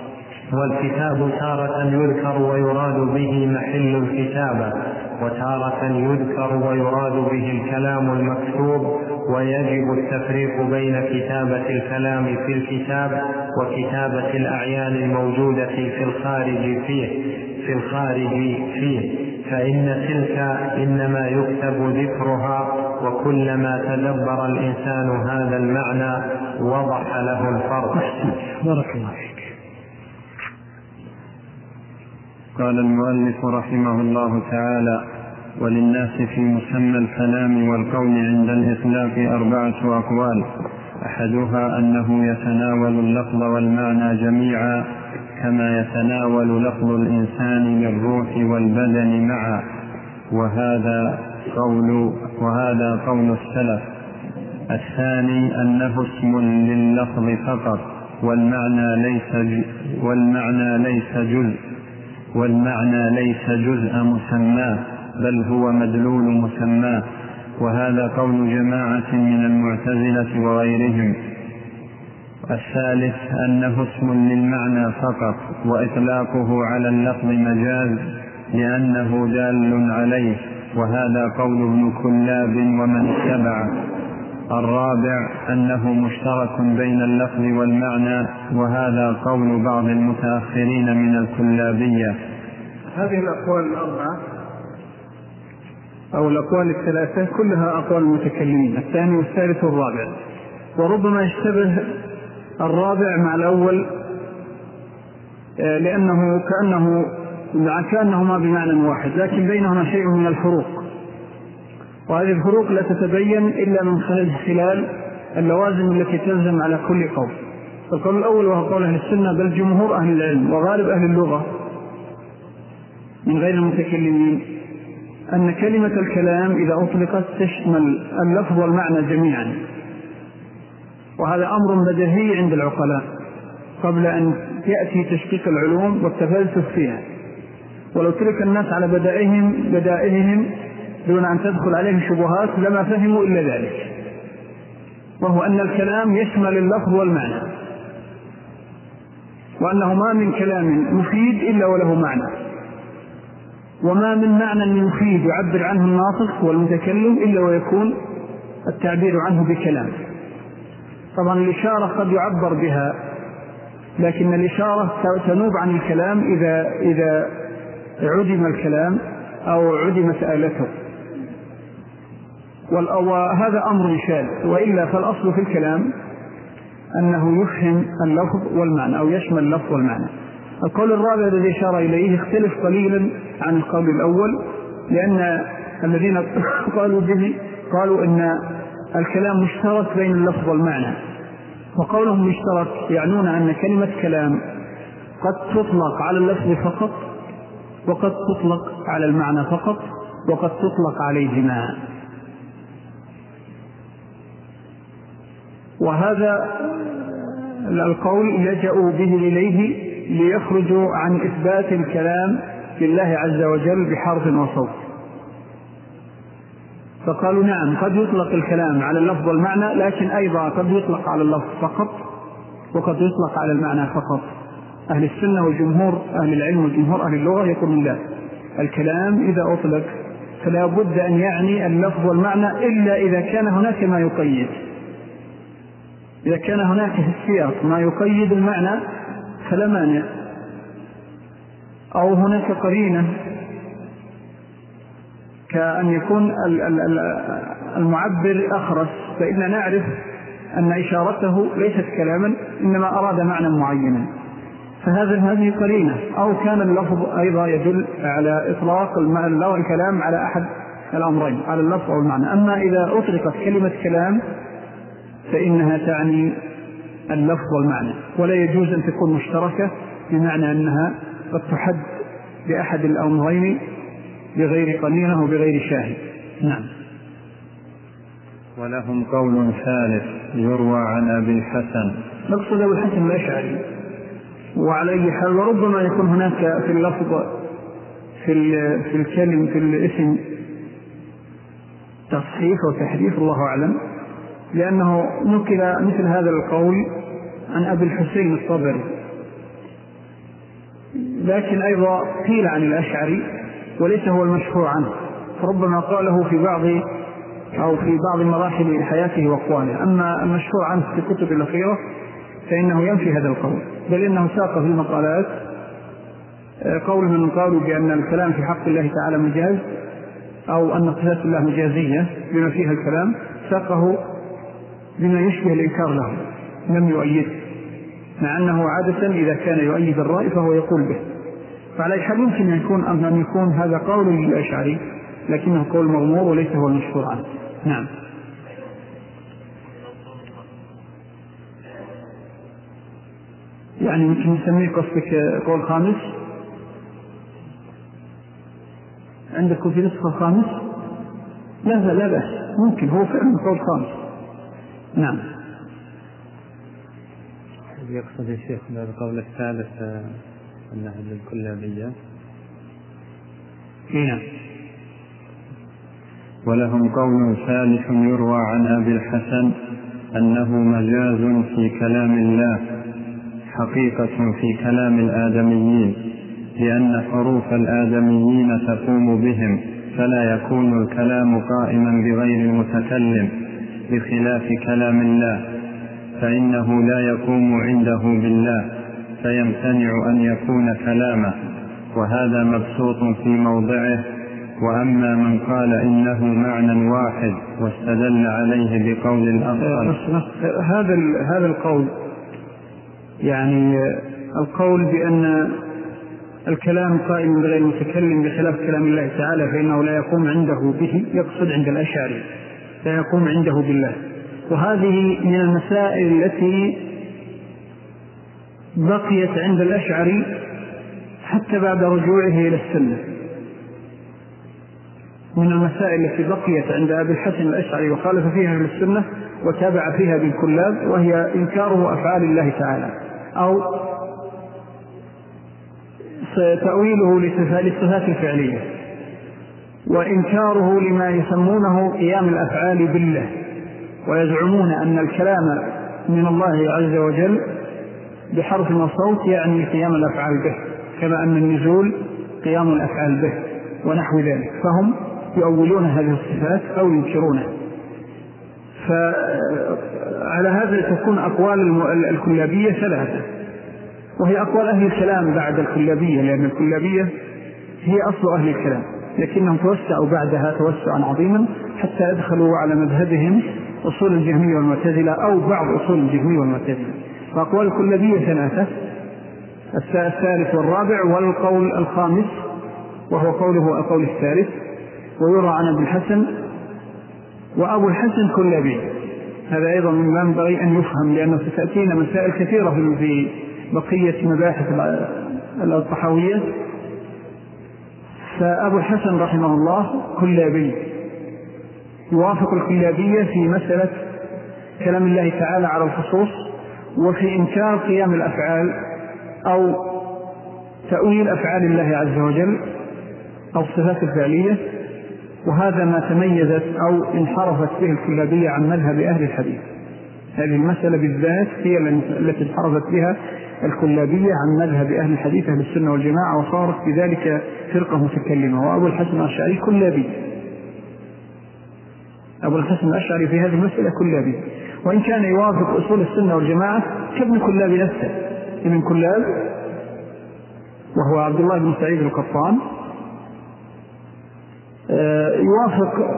والكتاب تارة يذكر ويراد به محل الكتابة، وتارة يذكر ويراد به الكلام المكتوب. ويجب التفريق بين كتابة الكلام في الكتاب وكتابة الأعيان الموجودة في الخارج فيه في الخارج فيه فإن تلك إنما يكتب ذكرها، وكلما تدبر الإنسان هذا المعنى وضح له الفرق. بارك الله فيك. قال المؤلف رحمه الله تعالى وللناس في مسمى الكلام والقول عند الإطلاق أربعة أقوال، أحدها أنه يتناول اللفظ والمعنى جميعا، كما يتناول لفظ الإنسان للروح والبدن معا، وهذا قول, وهذا قول السلف. الثاني أنه اسم لللفظ فقط، والمعنى ليس, والمعنى ليس جزء والمعنى ليس جزء مسماه، بل هو مدلول مسماه، وهذا قول جماعة من المعتزلة وغيرهم. الثالث أنه اسم للمعنى فقط، وإطلاقه على اللفظ مجاز لأنه دال عليه، وهذا قول ابن كلاب ومن اتبعه. الرابع أنه مشترك بين اللفظ والمعنى، وهذا قول بعض المتأخرين من الكلابية. هذه الأقوال الأربعة أو الأقوال الثلاثة كلها أقوال المتكلمين، الثاني والثالث والرابع، وربما يشتبه الرابع مع الأول لأنه كأنه كأنهما بمعنى واحد، لكن بينهما شيء من الفروق. وهذه الفروق لا تتبين إلا من خلال اللوازم التي تلزم على كل قول. القول الأول وهو قول أهل السنة بل جمهور أهل العلم وغالب أهل اللغة من غير المتكلمين أن كلمة الكلام إذا أطلقت تشمل اللفظ والمعنى جميعا، وهذا أمر بديهي عند العقلاء قبل أن يأتي تشقيق العلوم والتفلسف فيها. ولو ترك الناس على بدائهم بدائهم دون أن تدخل عليهم شبهات لما فهموا إلا ذلك، وهو أن الكلام يشمل اللفظ والمعنى، وأنه ما من كلام مفيد إلا وله معنى، وما من معنى يفيد يعبر عنه الناطق والمتكلم إلا ويكون التعبير عنه بكلام. طبعا الإشارة قد يعبر بها، لكن الإشارة تنوب عن الكلام إذا, إذا عدم الكلام أو عدمت آلته، وهذا أمر شاذ، وإلا فالأصل في الكلام أنه يفهم اللفظ والمعنى أو يشمل اللفظ والمعنى. القول الرابع الذي أشار إليه يختلف قليلا عن القول الأول، لأن الذين قالوا به قالوا أن الكلام مشترك بين اللفظ والمعنى، وقولهم مشترك يعنون أن كلمة كلام قد تطلق على اللفظ فقط، وقد تطلق على المعنى فقط، وقد تطلق عليهما. وهذا القول لجأوا به إليه ليخرجوا عن إثبات الكلام لله عز وجل بحرف وصوت، فقالوا نعم قد يطلق الكلام على اللفظ والمعنى، لكن أيضا قد يطلق على اللفظ فقط وقد يطلق على المعنى فقط. أهل السنة وجمهور أهل العلم وجمهور أهل اللغة يقولون لا، الكلام إذا أطلق فلا بد أن يعني اللفظ والمعنى إلا إذا كان هناك ما يقيد. إذا كان هناك في السياق ما يقيد المعنى فلا مانع، أو هناك قرينة كأن يكون المعبر أخرس، فإننا نعرف أن إشارته ليست كلاما إنما أراد معنى معينا، فهذا هذه قرينة. أو كان اللفظ أيضا يدل على إطلاق الكلام على أحد الأمرين، على اللفظ أو المعنى. أما إذا أطلقت كلمة كلام فإنها تعني اللفظ والمعنى، ولا يجوز أن تكون مشتركة، بمعنى أنها قد تحد بأحد الأمرين بغير قرينة وبغير شاهد. نعم. ولهم قول ثالث يروى عن أبي الحسن، نقصد أبو الحسن الأشعري، وعلى أي حال وربما يكون هناك في اللفظ في في الكلم في الاسم تصحيح وتحريف، الله أعلم، لأنه نقل مثل هذا القول عن أبي الحسين الصبري، لكن أيضا قيل عن الأشعري وليس هو المشهور عنه، فربما قاله في بعض أو في بعض مراحل حياته وأقواله. أما المشهور عنه في الكتب الأخيرة فإنه ينفي هذا القول، بل إنه ساق في المقالات قول من قالوا بأن الكلام في حق الله تعالى مجاز، أو أن صفات الله مجازية بما فيها الكلام، ساقه بما يشبه الإنكار له، لم يؤيده، مع أنه عادة إذا كان يؤيد الرأي فهو يقول به. فعلى حال يمكن أن يكون أن يكون هذا قول للأشعري، لكنه قول مغمور وليس هو المشهور عنه. نعم. يعني ممكن نسميه قصدك قول خامس؟ عندك في نسخة خامس؟ لا لا لا بأس، ممكن هو فعلا قول خامس. نعم. يقصد الشيخ هذا القول الثالث أنه للكلابية. نعم. ولهم قول ثالث يروى عن أبي الحسن أنه مجاز في كلام الله حقيقة في كلام الآدميين، لأن حروف الآدميين تقوم بهم، فلا يكون الكلام قائما بغير المتكلم، بخلاف كلام الله فإنه لا يقوم عنده بالله، فيمتنع أن يكون كلامه، وهذا مبسوط في موضعه. وأما من قال إنه معنى واحد واستدل عليه بقول الأفضل، هذا هذا القول يعني القول بأن الكلام قائم بغير المتكلم بخلاف كلام الله تعالى فإنه لا يقوم عنده به، يقصد عند الأشاعرة لا يقوم عنده بالله. وهذه من المسائل التي بقيت عند الأشعري حتى بعد رجوعه إلى السنة، من المسائل التي بقيت عند أبي الحسن الأشعري وخالف فيها أهل السنة وتابع فيها بالكلاب، وهي إنكاره أفعال الله تعالى أو تأويله للصفات الفعلية، وإنكاره لما يسمونه قيام الأفعال بالله، ويزعمون أن الكلام من الله عز وجل بحرف وصوت يعني قيام الأفعال به، كما أن النزول قيام الأفعال به ونحو ذلك، فهم يؤولون هذه الصفات أو ينكرونها. فعلى هذا تكون أقوال الكلابية ثلاثة، وهي أقوال أهل الكلام بعد الكلابية، لأن الكلابية هي أصل أهل الكلام، لكنهم توسعوا بعدها توسعا عظيما حتى يدخلوا على مذهبهم أصول الجهمية والمعتزلة أو بعض أصول الجهمية والمعتزلة. فأقوال الكلابية ثلاثة، الثالث والرابع، والقول الخامس وهو قوله القول الثالث، ويرى عن أبي الحسن وأبو الحسن كلابي. هذا أيضا مما ينبغي أن يفهم، لأنه ستأتينا مسائل كثيرة في بقية مباحث الطحاوية. فأبو الحسن رحمه الله كلابي، يوافق الكلابية في مسألة كلام الله تعالى على الخصوص، وفي إنكار قيام الأفعال أو تأويل أفعال الله عز وجل أو الصفات الفعلية. وهذا ما تميزت أو انحرفت به الكلابية عن مذهب أهل الحديث. هذه المسألة بالذات هي التي انحرفت بها الكلابية عن مذهب أهل الحديث أهل السنة والجماعة، وصارت بذلك فرقة متكلمة. وأبو الحسن الأشعري كلابي، أبو الحسن الأشعري في هذه المسألة كلابي، وإن كان يوافق أصول السنة والجماعة كابن كلاب نفسه. ابن كلاب وهو عبد الله بن سعيد القطان يوافق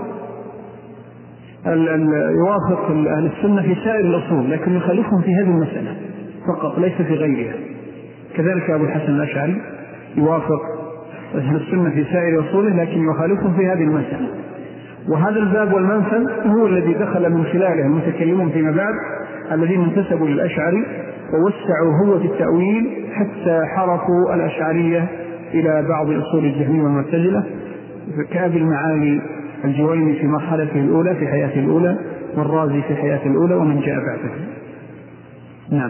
يوافق أهل السنة في سائر الأصول، لكن يخالفهم في هذه المسألة فقط ليس في غيرها. كذلك أبو الحسن الأشعري يوافق أهل السنة في سائر أصوله، لكن يخالفهم في هذه المسألة. وهذا الباب والمنفذ هو الذي دخل من خلاله المتكلمون فيما بعد الذين انتسبوا للأشعري ووسعوا هو في التأويل حتى حرفوا الأشعرية إلى بعض أصول الجهمية والمعتزلة، كأبي المعالي الجويني في مرحلته الأولى في حياته الأولى، والرازي في حياته الأولى، ومن جاء بعده. نعم.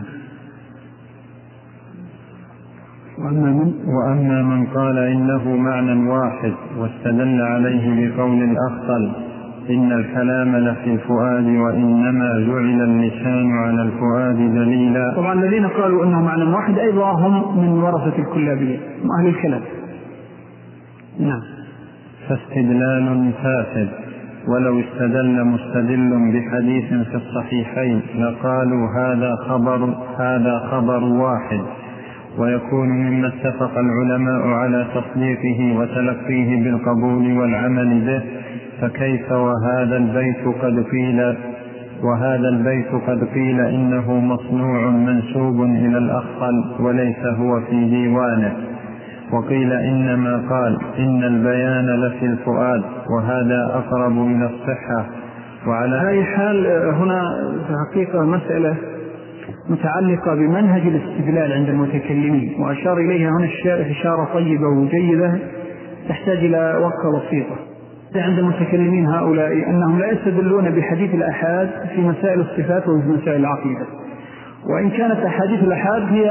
وأما من, وأما من قال إنه معنى واحد واستدل عليه بقول الأخطل إن الكلام لفي الفؤاد وإنما جعل اللسان على الفؤاد دليلا. طبعا الذين قالوا إنه معنى واحد أيضا هم من ورثة الكلابية أهل الكلام. نعم. فاستدلال فاسد، ولو استدل مستدل بحديث في الصحيحين لقالوا هذا خبر هذا خبر واحد، ويكون مما اتفق العلماء على تصديقه وتلقيه بالقبول والعمل به. فكيف وهذا البيت قد قيل وهذا البيت قد قيل إنه مصنوع منسوب إلى الأخطل وليس هو في ديوانه، وقيل إنما قال إن البيان لفي الفؤاد، وهذا أقرب من الصحة. وعلى أي حال هنا في حقيقة مسألة متعلقة بمنهج الاستدلال عند المتكلمين، وأشار إليها هنا الشارح إشارة طيبة وجيدة تحتاج إلى وقفة بسيطة. عند المتكلمين هؤلاء أنهم لا يستدلون بحديث الأحاد في مسائل الصفات وفي مسائل العقيدة، وإن كانت أحاديث الأحاد هي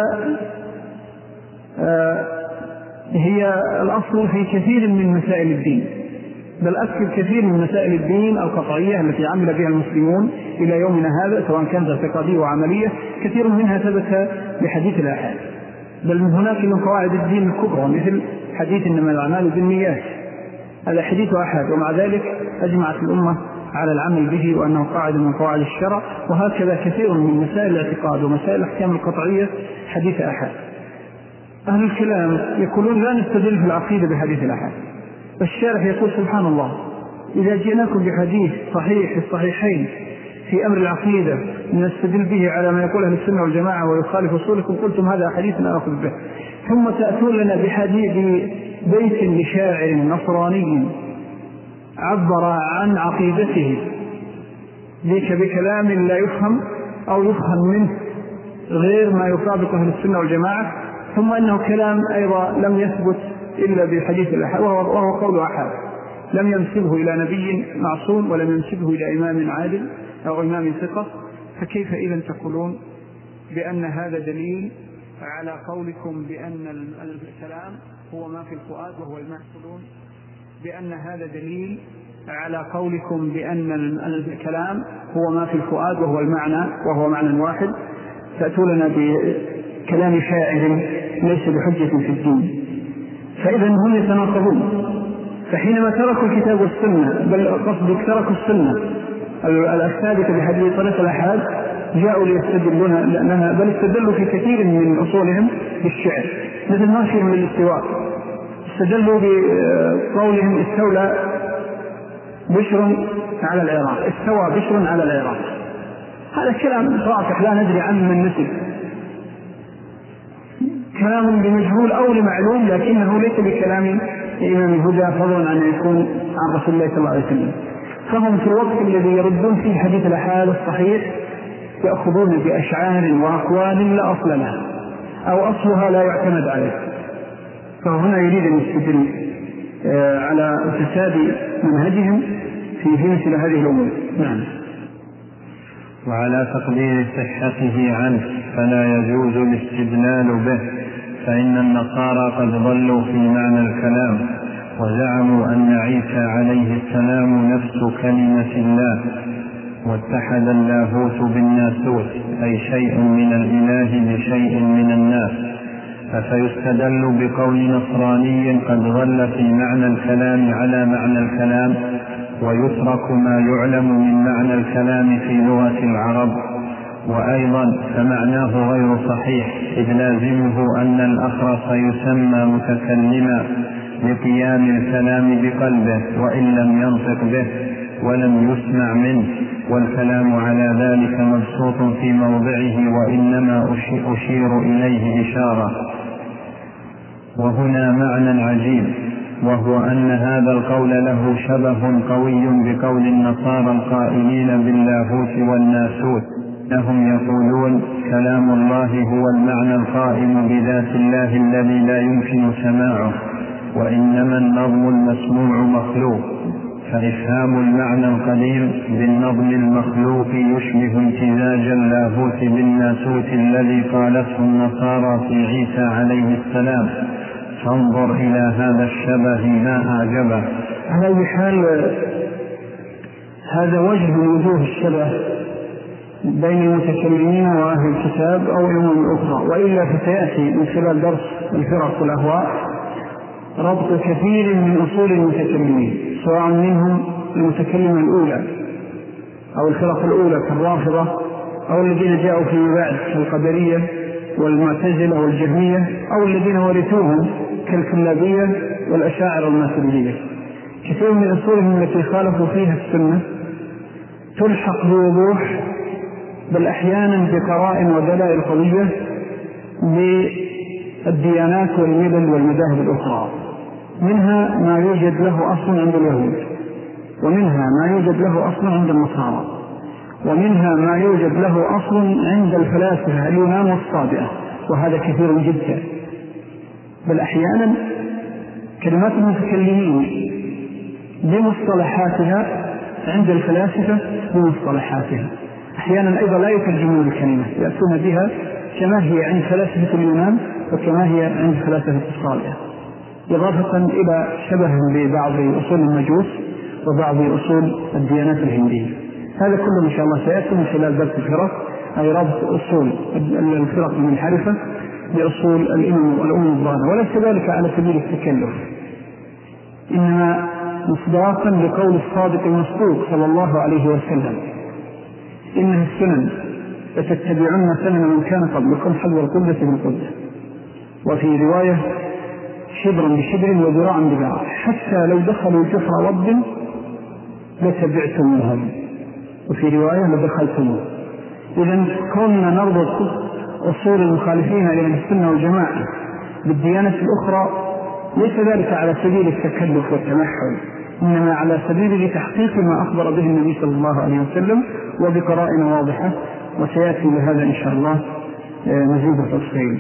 آه هي الأصل في كثير من مسائل الدين، بل أكثر كثير من مسائل الدين القطعية التي عمل بها المسلمون إلى يومنا هذا سواء كانت اعتقادية وعملية، كثير منها ثبت بحديث الآحاد. بل من هناك من قواعد الدين الكبرى مثل حديث إنما الأعمال بالنيات، هذا حديث أحد، ومع ذلك أجمعت الأمة على العمل به وأنه قاعدة من قواعد الشرع. وهكذا كثير من مسائل الاعتقاد ومسائل الأحكام القطعية حديث أحد. أهل الكلام يقولون لا نستدل في العقيدة بحديث الأحد. الشارح يقول سبحان الله إذا جئناكم بحديث صحيح في الصحيحين في أمر العقيدة نستدل به على ما يقول أهل السنة والجماعة ويخالف أصولكم قلتم هذا حديث لا أخذ به، ثم تأتون لنا بحديث بيت لشاعر نصراني عبر عن عقيدته ذيك بكلام لا يفهم أو يفهم منه غير ما يطابق أهل السنة والجماعة، ثم أنه كلام أيضا لم يثبت إلا بحديث الأحاد وهو قول أحاد لم ينسبه إلى نبي معصوم ولم ينسبه إلى إمام عادل أو إمام ثقة. فكيف إذن تقولون بأن هذا دليل على قولكم بأن الكلام هو ما في الفؤاد وهو المحصولون، بأن هذا دليل على قولكم بأن الكلام هو ما في الفؤاد وهو المعنى وهو معنى واحد، تأتون بكلام شاعر ليس بحجة في الدين. فإذا هم يتناقضون. فحينما تركوا الكتاب والسنة بل قصدك تركوا السنة الثابتة بحديث طريق الأحاد جاءوا ليستدلون لأنها بل استدلوا في كثير من أصولهم بالشعر مثل ما فيهم للاستواء، استدلوا بقولهم استولى بشر على العراق، استوى بشر على العراق. هذا كلام رافع لا ندري عنه من نسب، كلام بمجهول أو لمعلوم لكنه ليس بكلام إمام الهدى فضلا عن يكون عن رسول الله صلى الله عليه وسلم. فهم في الوقت الذي يردون فيه حديث الأحاد الصحيح يأخذون بأشعار وأقوال لا أصل لها أو أصلها لا يعتمد عليه. فهنا يريد أن يستدل على فساد منهجهم في مثل هذه الأمور. نعم. وعلى تقدير صحته عنه فلا يجوز الاستدلال به، فإن النصارى قد ضلوا في معنى الكلام وزعموا أن عيسى عليه السلام نفس كلمة الله، واتحد اللاهوت بالناسوت أي شيء من الإله بشيء من الناس. فسيستدل بقول نصراني قد ضل في معنى الكلام على معنى الكلام، ويترك ما يعلم من معنى الكلام في لغة العرب. وأيضا فمعناه غير صحيح، إذ لازمه أن الأخرس يسمى متكلما لقيام الكلام بقلبه وإن لم ينطق به ولم يسمع منه، والكلام على ذلك مبسوط في موضعه وإنما أشير إليه إشارة. وهنا معنى عجيب، وهو أن هذا القول له شبه قوي بقول النصارى القائلين باللاهوت والناسوت، لهم يقولون كلام الله هو المعنى القائم بذات الله الذي لا يمكن سماعه، وإنما النظم المسموع مخلوق. فإفهام المعنى القديم بالنظم المخلوق يشبه امتزاج اللاهوت بالناسوت الذي قالته النصارى في عيسى عليه السلام. فانظر إلى هذا الشبه ما أعجبه. على أي حال هذا وجه من وجوه الشبه بين المتكلمين وأهل الكتاب أو الأمم الأخرى، وإلا فسيأتي من خلال درس الفرق والأهواء ربط كثير من أصول المتكلمين، سواء منهم المتكلمة الأولى أو الفرق الأولى كالرافضة أو الذين جاءوا فيما بعد كالقدرية والمعتزلة والجهمية، أو الذين ورثوهم كالكلابية والأشاعرة والماتريدية. كثير من أصولهم التي خالفوا فيها السنة تلحق بوضوح بل أحيانا بقرائن ودلائل قوية بالديانات والملل والمذاهب الأخرى، منها ما يوجد له أصل عند اليهود، ومنها ما يوجد له أصل عند النصارى، ومنها ما يوجد له أصل عند الفلاسفة اليونان والصابئة، وهذا كثير جدا. بل أحيانا كلمات المتكلمين بمصطلحاتها عند الفلاسفة بمصطلحاتها، أحيانا أيضا لا يترجمون الكلمة، يأتون بها كما هي عند فلاسفة اليونان وكما هي عند فلاسفة الصابئة، إضافة إلى شبه ببعض أصول المجوس وبعض أصول الديانات الهندية. هذا كله إن شاء الله سيأتي من خلال درس الفرق، أي ربط أصول الفرق المنحرفة بأصول الأمم والأمم الضالة، وليس ذلك على سبيل التكلف، إنما مصداقا لقول الصادق المصدوق صلى الله عليه وسلم: إنها السنن لتتبعن سنن من كان قبلكم حذو القبة بالقبة، وفي رواية شبرا بشبر وذراعا بذراع، حتى لو دخلوا جحر رب لتبعتموهم. وفي رواية لدخلتموه. إذن كوننا نربط أصول المخالفين لأهل السنة والجماعة بالديانة الأخرى ليس ذلك على سبيل التكلف والتمحل، إنما على سبيل تحقيق ما أخبر به النبي صلى الله عليه وسلم وبقرائن واضحة، وسيأتي لهذا إن شاء الله مزيد تفصيل.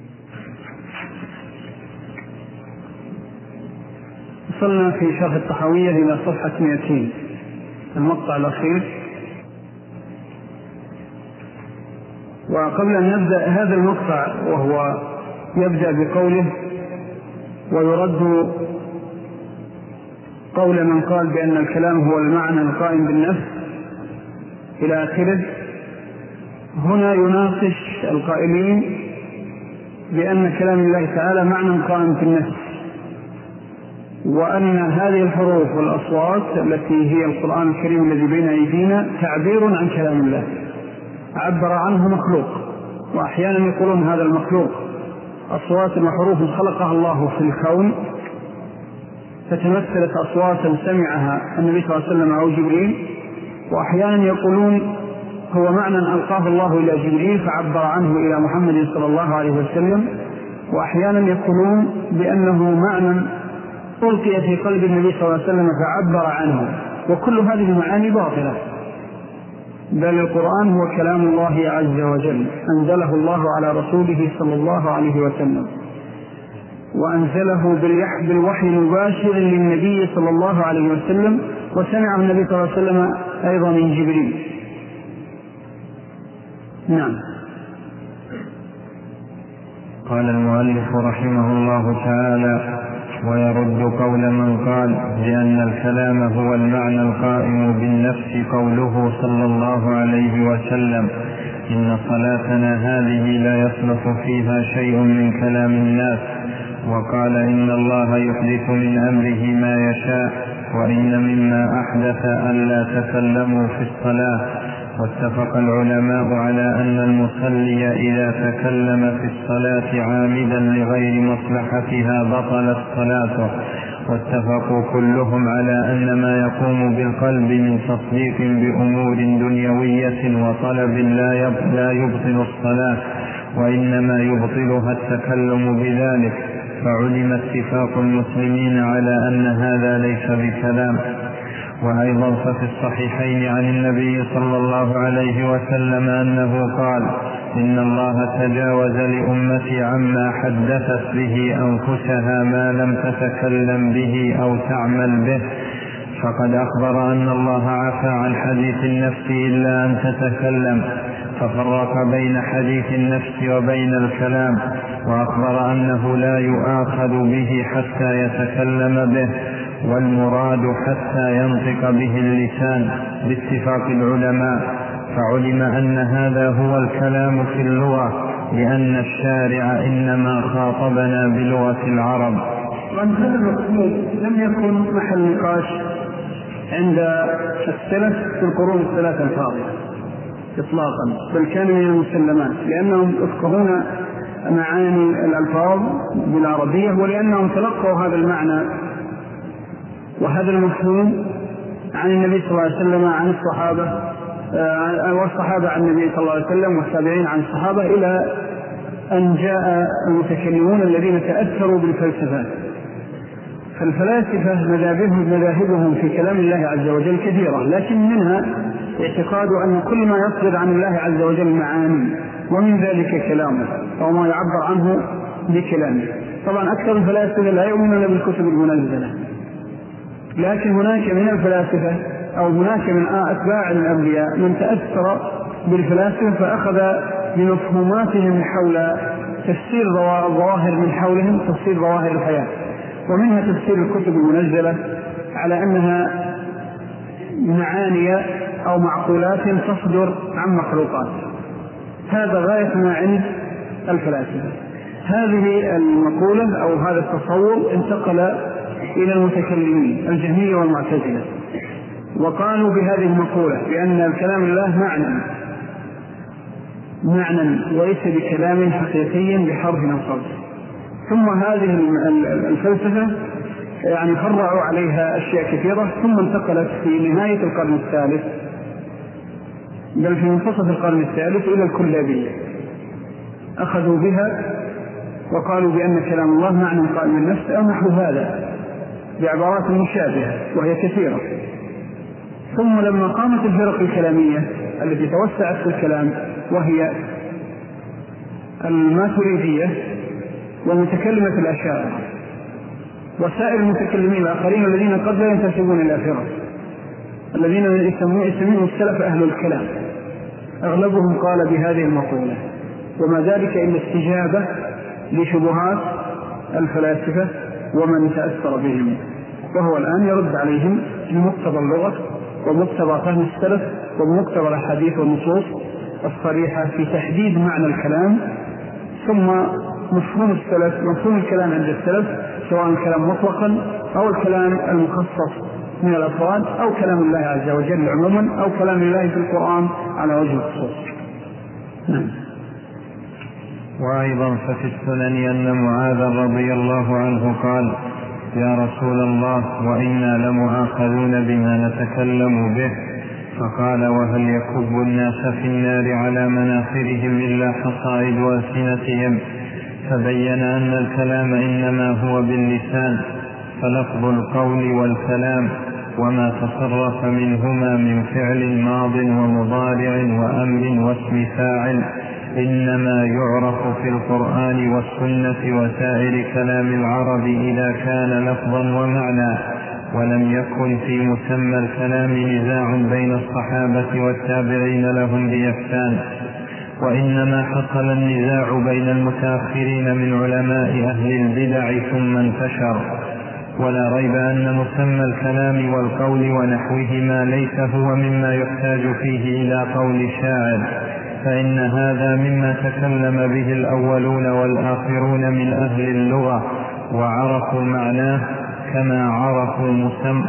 وصلنا في شرح الطحاوية إلى صفحة مئتين، المقطع الأخير. وقبل أن نبدأ هذا المقطع وهو يبدأ بقوله ويرد قول من قال بأن الكلام هو المعنى القائم بالنفس إلى آخره، هنا يناقش القائلين بأن كلام الله تعالى معنى قائم في النفس، وأن هذه الحروف والأصوات التي هي القرآن الكريم الذي بين أيدينا تعبير عن كلام الله، عبر عنه مخلوق. وأحيانا يقولون هذا المخلوق أصوات وحروف خلقها الله في الكون فتمثلت أصواتا سمعها النبي صلى الله عليه وسلم أو جبريل، وأحيانا يقولون هو معنى ألقاه الله إلى جبريل فعبر عنه إلى محمد صلى الله عليه وسلم، وأحيانا يقولون بأنه معنى ألقي في قلب النبي صلى الله عليه وسلم فعبر عنه. وكل هذه المعاني باطلة، بل القرآن هو كلام الله عز وجل أنزله الله على رسوله صلى الله عليه وسلم، وأنزله بالوحي المباشر للنبي صلى الله عليه وسلم، وسمعه النبي صلى الله عليه وسلم أيضا من جبريل. نعم. قال المؤلف رحمه الله تعالى: ويرد قول من قال بأن الكلام هو المعنى القائم بالنفس قوله صلى الله عليه وسلم: إن صلاتنا هذه لا يصلح فيها شيء من كلام الناس. وقال: إن الله يحدث من أمره ما يشاء، وإن مما أحدث ألا تكلموا في الصلاة. واتفق العلماء على أن المصلي إذا تكلم في الصلاة عامدا لغير مصلحتها بطلت صلاته. واتفقوا كلهم على أن ما يقوم بالقلب من تصديق بأمور دنيوية وطلب لا يبطل الصلاة، وإنما يبطلها التكلم بذلك. فعلم اتفاق المسلمين على أن هذا ليس بكلام. وأيضا ففي الصحيحين عن النبي صلى الله عليه وسلم أنه قال: إن الله تجاوز لأمتي عما حدثت به أنفسها ما لم تتكلم به أو تعمل به. فقد أخبر أن الله عفى عن حديث النفس إلا أن تتكلم، ففرق بين حديث النفس وبين الكلام، وأخبر أنه لا يؤاخذ به حتى يتكلم به، والمراد حتى ينطق به اللسان باتفاق العلماء. فعلم أن هذا هو الكلام في اللغة، لأن الشارع إنما خاطبنا بلغة العرب. وأن هذا المقصود لم يكن محل نقاش عند السلف في القرون الثلاثة الفاضلة إطلاقا، بل كان من المسلمات، لأنهم يفقهون معاني الألفاظ بالعربية، ولأنهم تلقوا هذا المعنى وهذا المفهوم عن النبي صلى الله عليه وسلم، عن الصحابة والصحابة عن النبي صلى الله عليه وسلم، والتابعين عن الصحابة، إلى أن جاء المتكلمون الذين تأثروا بالفلسفة. فالفلاسفة مذاهبهم مذاهبهم في كلام الله عز وجل كثيرة، لكن منها اعتقاد أن كل ما يصدر عن الله عز وجل معاني، ومن ذلك كلامه أو ما يعبر عنه بكلامه. طبعا أكثر الفلاسفة لا يؤمنون بالكتب المنزلة، لكن هناك من الفلاسفة أو هناك من أتباع الأنبياء من تأثر بالفلاسفة فأخذ بمفهوماتهم حول تفسير ظواهر من حولهم، تفسير ظواهر الحياة، ومنها تفسير الكتب المنزلة على أنها معاني أو معقولات تصدر عن مخلوقات. هذا غاية ما عند الفلاسفة. هذه المقولة أو هذا التصور انتقل إلى المتكلمين الجهمية والمعتزلة، وقالوا بهذه المقولة بأن الكلام الله معنى معنى وليس بكلام حقيقي بحرف أو صوت. ثم هذه الفلسفة يعني فرعوا عليها أشياء كثيرة، ثم انتقلت في نهاية القرن الثالث بل في منتصف القرن الثالث إلى الكلابية، أخذوا بها وقالوا بأن كلام الله معنى قائم النفس أو نحو هذا بعبارات مشابهة وهي كثيرة. ثم لما قامت الفرق الكلامية التي توسعت في الكلام وهي الماتريدية ومتكلمة الأشاعرة وسائر المتكلمين الآخرين الذين قد لا ينتسبون إلى فرق، الذين يسمون السلف أهل الكلام، أغلبهم قال بهذه المقولة، وما ذلك إلا استجابة لشبهات الفلاسفة ومن تأثر بهم، وهو الآن يرد عليهم بمقتضى اللغة ومقتضى فهم السلف ومقتضى الأحاديث والنصوص الصريحة في تحديد معنى الكلام، ثم مفهوم السلف مفهوم الكلام عند السلف سواء الكلام مطلقا أو الكلام المخصص من الأفراد أو كلام الله عز وجل عموما أو كلام الله في القرآن على وجه الخصوص. نعم. وأيضا ففي السنن أن معاذ رضي الله عنه قال: يا رسول الله، وإنا لمؤاخذون بما نتكلم به. فقال: وهل يكب الناس في النار على مناخرهم إلا حصائد ألسنتهم؟ فبين أن الكلام إنما هو باللسان، فلفظ القول والكلام وما تصرف منهما من فعل ماض ومضارع وأمر واسم فاعل إنما يعرف في القرآن والسنة وسائر كلام العرب إذا كان لفظا ومعنى، ولم يكن في مسمى الكلام نزاع بين الصحابة والتابعين لهم بإحسان، وإنما حصل النزاع بين المتأخرين من علماء أهل البدع ثم انتشر. ولا ريب أن مسمى الكلام والقول ونحوهما ليس هو مما يحتاج فيه إلى قول شاعر، فإن هذا مما تكلم به الأولون والآخرون من أهل اللغة وعرفوا معناه كما عرفوا مسمى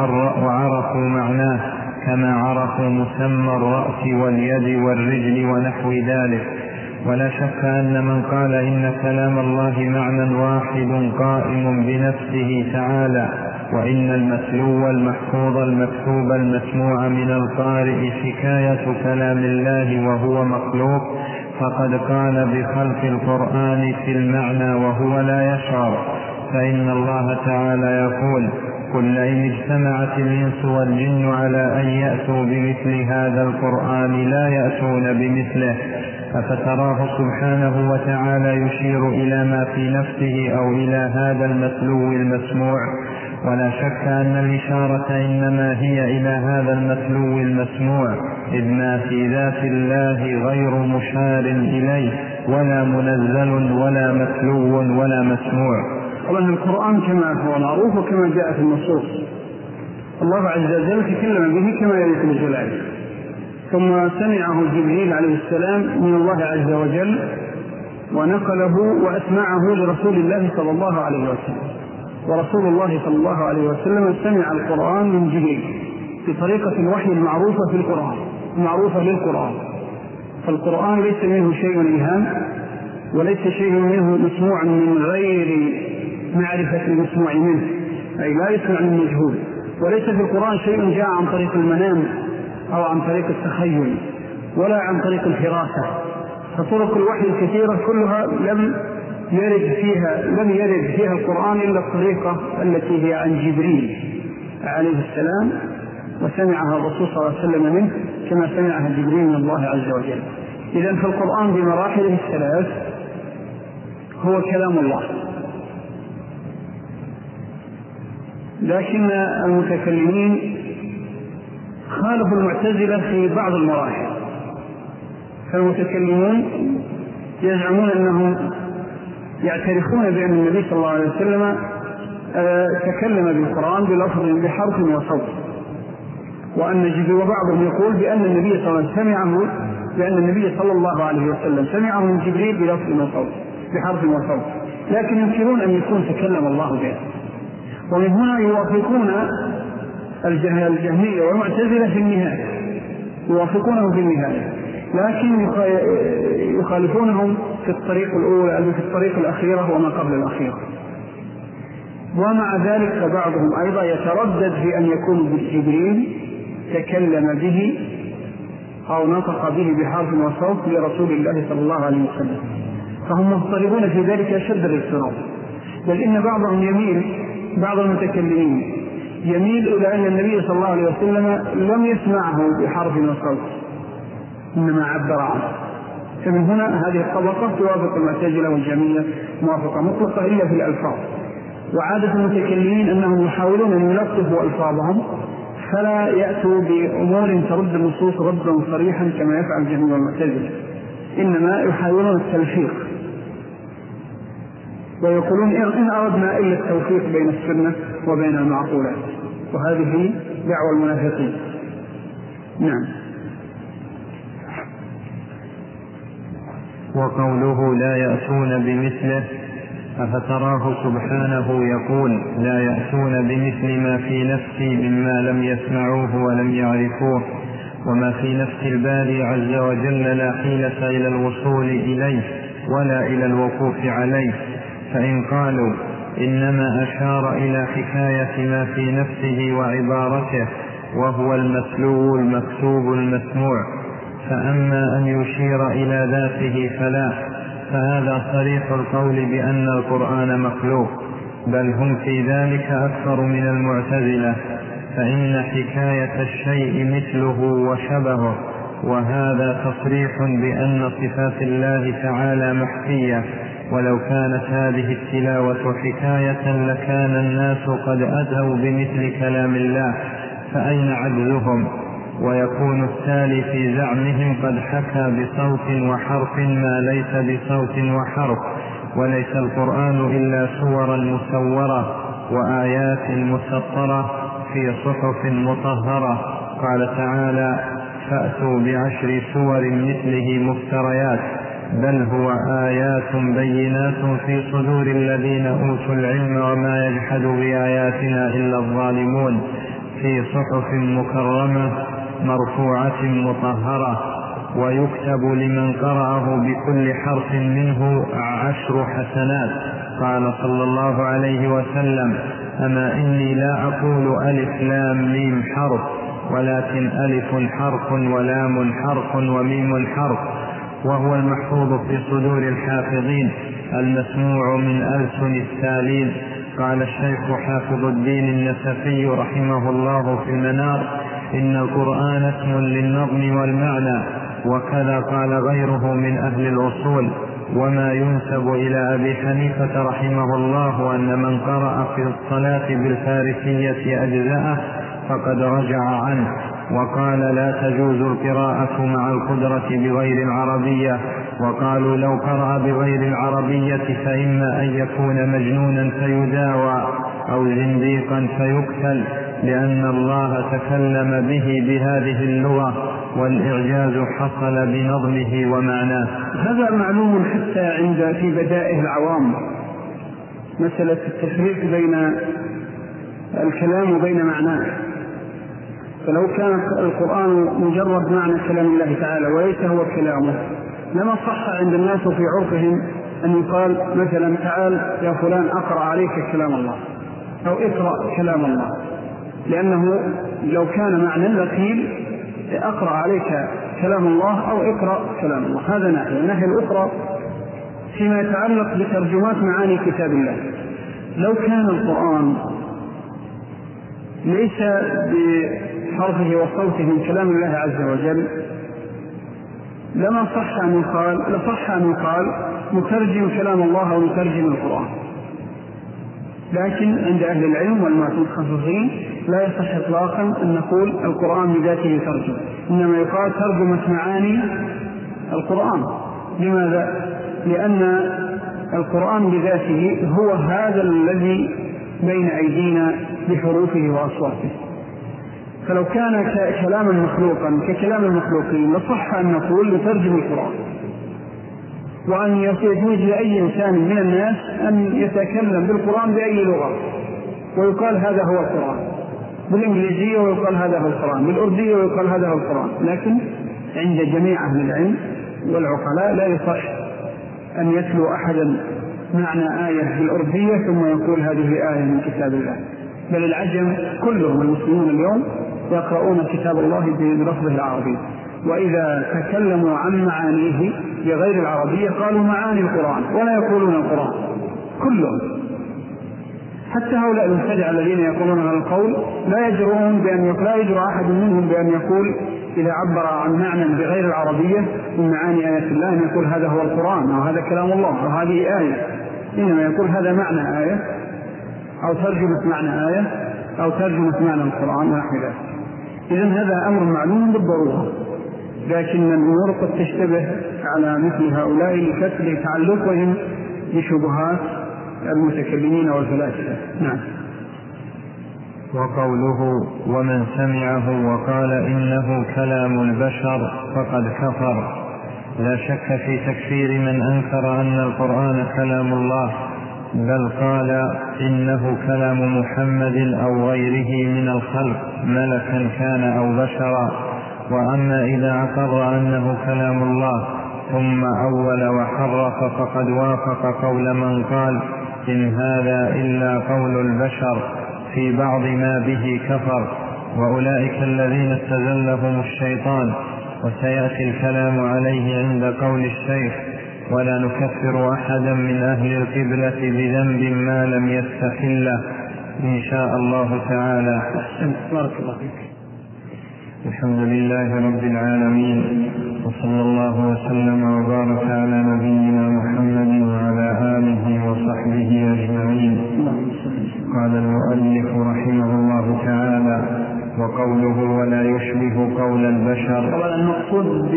وعرفوا معناه كما عرفوا مسمى الرأس واليد والرجل ونحو ذلك. ولا شك أن من قال إن كلام الله معنى واحد قائم بنفسه تعالى، وإن المتلو المحفوظ المكتوب المسموع من القارئ حكاية كلام الله وهو مخلوق، فقد قال بخلق القرآن في المعنى وهو لا يشعر. فإن الله تعالى يقول: قل لئن اجتمعت الإنس والجن على أن يأتوا بمثل هذا القرآن لا يأتون بمثله. أفتراه سبحانه وتعالى يشير إلى ما في نفسه أو إلى هذا المتلو المسموع؟ ولا شك أن الإشارة إنما هي إلى هذا المتلو المسموع، إذ ما في ذات الله غير مشار إليه ولا منزل ولا متلو ولا مسموع. طبعا القرآن كما هو معروف وكما جاء في النصوص الله عز وجل تكلم به كما يليق بجلاله، ثم سمعه جبريل عليه السلام من الله عز وجل ونقله وأسمعه لرسول الله صلى الله عليه وسلم، ورسول الله صلى الله عليه وسلم سمع القرآن من جبريل بطريقة الوحي المعروفة في القرآن المعروفة للقرآن. فالقرآن ليس منه شيء إلهام وليس شيء منه مسموع من غير معرفة المسموع منه، أي لا يسمع من مجهول، وليس في القرآن شيء جاء عن طريق المنام أو عن طريق التخيل ولا عن طريق الفراسة. فطرق الوحي الكثيرة كلها لم يرد فيها لم يرد فيها القرآن إلا الطريقة التي هي عن جبريل عليه السلام، وسمعها الرسول صلى الله عليه وسلم منه كما سمعها جبريل من الله عز وجل. إذن فالقرآن بمراحله الثلاث هو كلام الله، لكن المتكلمين خالفوا المعتزلة في بعض المراحل. فالمتكلمون يزعمون أنهم يعترفون بأن النبي صلى الله عليه وسلم تكلم بالقرآن بلفظ بحرف وصوت، وأن جبريل وبعضهم يقول بأن النبي صلى الله عليه وسلم سمعه بأن النبي صلى الله عليه وسلم سمعه من جبريل بلفظ وصوت بحرف وصوت، لكن ينكرون أن يكون تكلم الله به. ومن هنا يوافقون الجهمية والمعتزلة في النهاية، يوافقونه في النهاية، لكن يخالفونهم في الطريق الأولى في الطريق الأخيرة وما قبل الأخيرة. ومع ذلك فبعضهم أيضا يتردد في أن يكون جبريل تكلم به أو نطق به بحرف وصوت لرسول الله صلى الله عليه وسلم، فهم مضطربون في ذلك أشد الاضطراب. بل إن بعضهم يميل، بعض المتكلمين يميل إلى أن النبي صلى الله عليه وسلم لم يسمعه بحرف وصوت إنما عبر عنه. فمن هنا هذه الطبقة توافق المعتزلة والجهمية موافقة مطلقة إلا في الألفاظ. وعادة المتكلمين أنهم يحاولون أن يلطفوا ألفاظهم فلا يأتوا بأمور ترد النصوص ردا صريحا كما يفعل الجهمية والمعتزلة، إنما يحاولون التلفيق ويقولون إن أردنا إلا التوفيق بين السنة وبين المعقولات، وهذه دعوة المنافقين. نعم. وقوله لا يأتون بمثله أفتراه سبحانه يقول لا يأتون بمثل ما في نفسي مما لم يسمعوه ولم يعرفوه، وما في نفس الباري عز وجل لا حيلة إلى الوصول إليه ولا إلى الوقوف عليه. فإن قالوا إنما أشار إلى حكاية ما في نفسه وعبارته وهو المتلو المكتوب المسموع، فأما أن يشير إلى ذاته فلا، فهذا صريح القول بأن القرآن مخلوق، بل هم في ذلك أكثر من المعتزلة، فإن حكاية الشيء مثله وشبهه، وهذا تصريح بأن صفات الله تعالى محكية، ولو كانت هذه التلاوة حكاية لكان الناس قد أتوا بمثل كلام الله، فأين عجزهم؟ ويكون التالي في زعمهم قد حكى بصوت وحرف ما ليس بصوت وحرف، وليس القرآن إلا صورا مصورة وآيات مسطرة في صحف مطهرة. قال تعالى فأتوا بعشر سور مثله مفتريات، بل هو آيات بينات في صدور الذين أوتوا العلم وما يجحد بآياتنا إلا الظالمون، في صحف مكرمة مرفوعة مطهرة، ويكتب لمن قرأه بكل حرف منه عشر حسنات. قال صلى الله عليه وسلم أما إني لا أقول ألف لام ميم حرف، ولكن ألف حرف ولام حرف وميم حرف، وهو المحفوظ في صدور الحافظين المسموع من ألسن التالين. قال الشيخ حافظ الدين النسفي رحمه الله في المنار إن القرآن اسم للنظم والمعنى، وكذا قال غيره من أهل الأصول. وما ينسب إلى أبي حنيفة رحمه الله أن من قرأ في الصلاة بالفارسية أجزاءه فقد رجع عنه، وقال لا تجوز القراءة مع القدرة بغير العربية، وقالوا لو قرأ بغير العربية فإما أن يكون مجنونا فيداوى أو زنديقا فيقتل، لأن الله تكلم به بهذه اللغة والإعجاز حصل بنظمه ومعناه. هذا معلوم حتى عند في بدائه العوام، مسألة التفريق بين الكلام وبين معناه. فلو كان القرآن مجرد معنى كلام الله تعالى وليس هو كلامه لما صح عند الناس في عرفهم أن يقال مثلا تعال يا فلان أقرأ عليك كلام الله أو اقرأ كلام الله، لأنه لو كان معنى لقيل أقرأ عليك كلام الله أو اقرأ كلام الله. هذا ناحية. الناحية الأخرى فيما يتعلق بترجمات معاني كتاب الله، لو كان القرآن ليس بحرفه وصوته من كلام الله عز وجل لما صح أن يقال لصح أن يقال مترجم كلام الله أو مترجم القرآن، لكن عند أهل العلم والمتخصصين لا يصح إطلاقا أن نقول القرآن بذاته ترجم، إنما يقال ترجمة معاني القرآن. لماذا؟ لأن القرآن بذاته هو هذا الذي بين أيدينا بحروفه وأصواته، فلو كان كلاما مخلوقا ككلام المخلوقين لصح أن نقول لترجم القرآن، وأن يجوز لأي إنسان من الناس أن يتكلم بالقرآن بأي لغة ويقال هذا هو القرآن، بالإنجليزية ويقال هذا هو القرآن، بالأردية ويقال هذا هو القرآن. لكن عند جميع أهل العلم والعقلاء لا يصح أن يتلو أحدا معنى آية بالأردية ثم يقول هذه آية من كتاب الله، بل العجم كلهم المسلمون اليوم يقرؤون كتاب الله بلفظه العربي، وإذا تكلموا عن معانيه بغير العربية قالوا معاني القرآن ولا يقولون القرآن كلهم. حتى هؤلاء المبتدعة الذين يقولون هذا القول لا يجرؤون بأن لا يجرؤ أحد منهم بأن يقول إذا عبر عن معنى بغير العربية من معاني آيات الله أن يقول هذا هو القرآن أو هذا كلام الله أو هذه آية، إنما يقول هذا معنى آية أو ترجمة معنى آية أو ترجمة معنى القرآن واحدة. إذن هذا أمر معلوم بالضرورة، لكن الأمور قد تشتبه على مثل هؤلاء لكثر تعلقهم بشبهات المتكلمين والفلاسفة. نعم. وقوله ومن سمعه وقال إنه كلام البشر فقد كفر، لا شك في تكفير من أنكر أن القرآن كلام الله، بل قال إنه كلام محمد أو غيره من الخلق ملكا كان أو بشرا. وأما إذا أقر أنه كلام الله ثم أول وحرف فقد وافق قول من قال إن هذا إلا قول البشر في بعض ما به كفر، وأولئك الذين استزلهم الشيطان. وسيأتي الكلام عليه عند قول الشيخ ولا نكفر أحدا من أهل القبلة بذنب ما لم يستحله إن شاء الله تعالى. بارك الله فيك. الحمد لله رب العالمين، وصلى الله وسلم وبارك على نبينا محمد وعلى آله وصحبه أجمعين. قال المؤلف رحمه الله تعالى وقوله ولا يشبه قول البشر. طبعا المقصود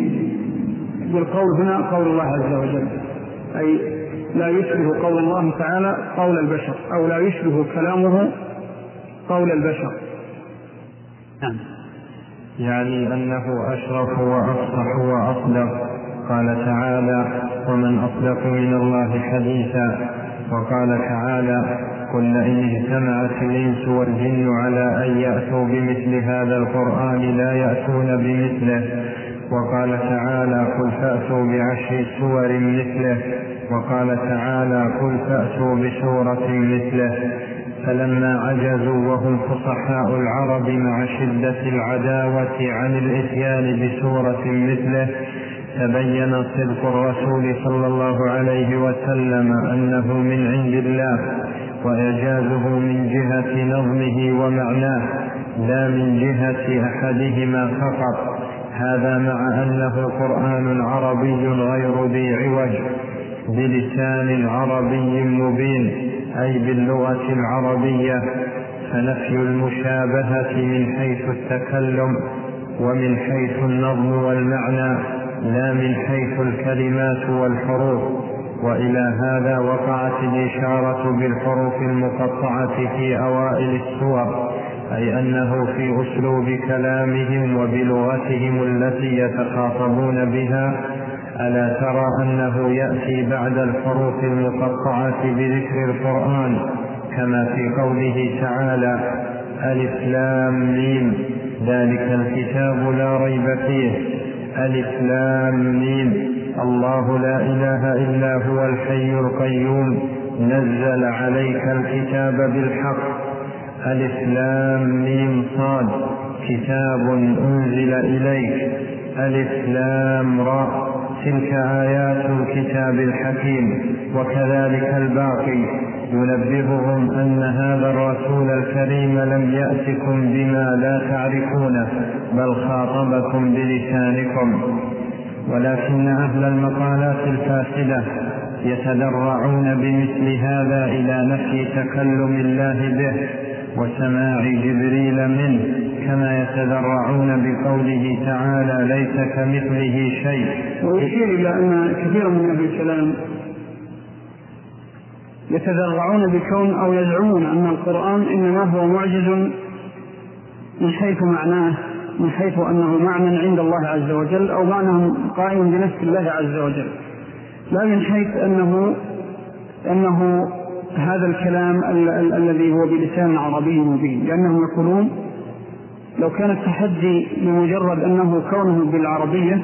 بالقول هنا قول الله عز وجل، أي لا يشبه قول الله تعالى قول البشر، أو لا يشبه كلامه قول البشر. نعم. يعني أنه أشرف وأفصح وأصدق. قال تعالى ومن أصدق من الله حديثا. وقال تعالى قل إن اجتمعت الإنس والجن على أن يأتوا بمثل هذا القرآن لا يأتون بمثله. وقال تعالى قل فأتوا بعشر سور مثله. وقال تعالى قل فأتوا بسورة مثله. فلما عجزوا وهم فصحاء العرب مع شدة العداوة عن الإتيان بسورة مثله تبين صدق الرسول صلى الله عليه وسلم أنه من عند الله، وإعجازه من جهة نظمه ومعناه لا من جهة أحدهما فقط. هذا مع أنه قرآن عربي غير ذي عوج بلسان عربي مبين، أي باللغة العربية. فنفي المشابهة من حيث التكلم ومن حيث النظم والمعنى لا من حيث الكلمات والحروف. وإلى هذا وقعت الإشارة بالحروف المقطعة في أوائل السور، أي أنه في أسلوب كلامهم وبلغتهم التي يتخاطبون بها. ألا ترى أنه يأتي بعد الحروف المقطعة بذكر القرآن كما في قوله تعالى ألف لام ميم ذلك الكتاب لا ريب فيه. ألف لام ميم الله لا إله إلا هو الحي القيوم نزل عليك الكتاب بالحق. ألف لام ميم صاد كتاب أنزل إليك. ألف لام راء تلك آيات الكتاب الحكيم. وكذلك الباقي ينبههم أن هذا الرسول الكريم لم يأتكم بما لا تعرفونه بل خاطبكم بلسانكم. ولكن أهل المقالات الفاسدة يتدرعون بمثل هذا إلى نفي تكلم الله به وسماع جبريل منه، كما يتدرعون بقوله تعالى ليس كمثله شيء. ويشير إلى أن كثيرا من أهل الكلام يتدرعون بكون أو يزعمون أن القرآن إنما هو معجز من حيث معناه، من حيث أنه معنى عند الله عز وجل أو معنى قائم بنفس الله عز وجل، لا من حيث أنه, أنه هذا الكلام ال- ال- الذي هو بلسان عربي مبين. لأنهم يقولون لو كان التحدي بمجرد أنه كونه بالعربية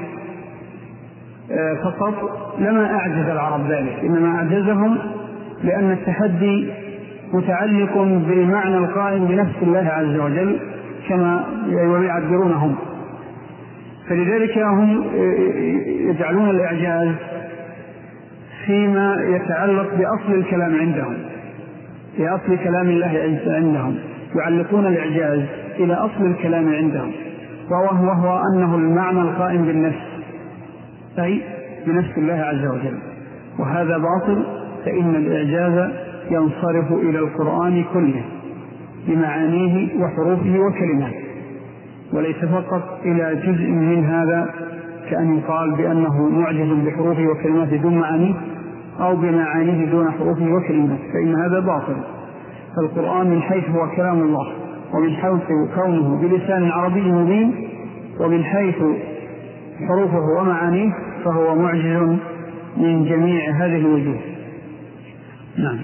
فقط لما أعجز العرب ذلك، إنما أعجزهم لأن التحدي متعلق بالمعنى القائم بنفس الله عز وجل كما يعبرونهم. فلذلك هم يجعلون الإعجاز فيما يتعلق بأصل الكلام عندهم، في أصل كلام الله عندهم، يعلقون الإعجاز إلى أصل الكلام عندهم، وهو, وهو أنه المعنى القائم بالنفس، أي بنفس الله عز وجل، وهذا باطل. فإن الإعجاز ينصرف إلى القرآن كله بمعانيه وحروفه وكلماته، وليس فقط إلى جزء من هذا، كأن يقال بأنه معجز بحروفه وكلماته دون معانيه، أو بمعانيه دون حروفه وكلماته، فإن هذا باطل. فالقرآن من حيث هو كلام الله، ومن حيث كونه بلسان عربي مبين، ومن حيث حروفه ومعانيه فهو معجز من جميع هذه الوجوه. نعم.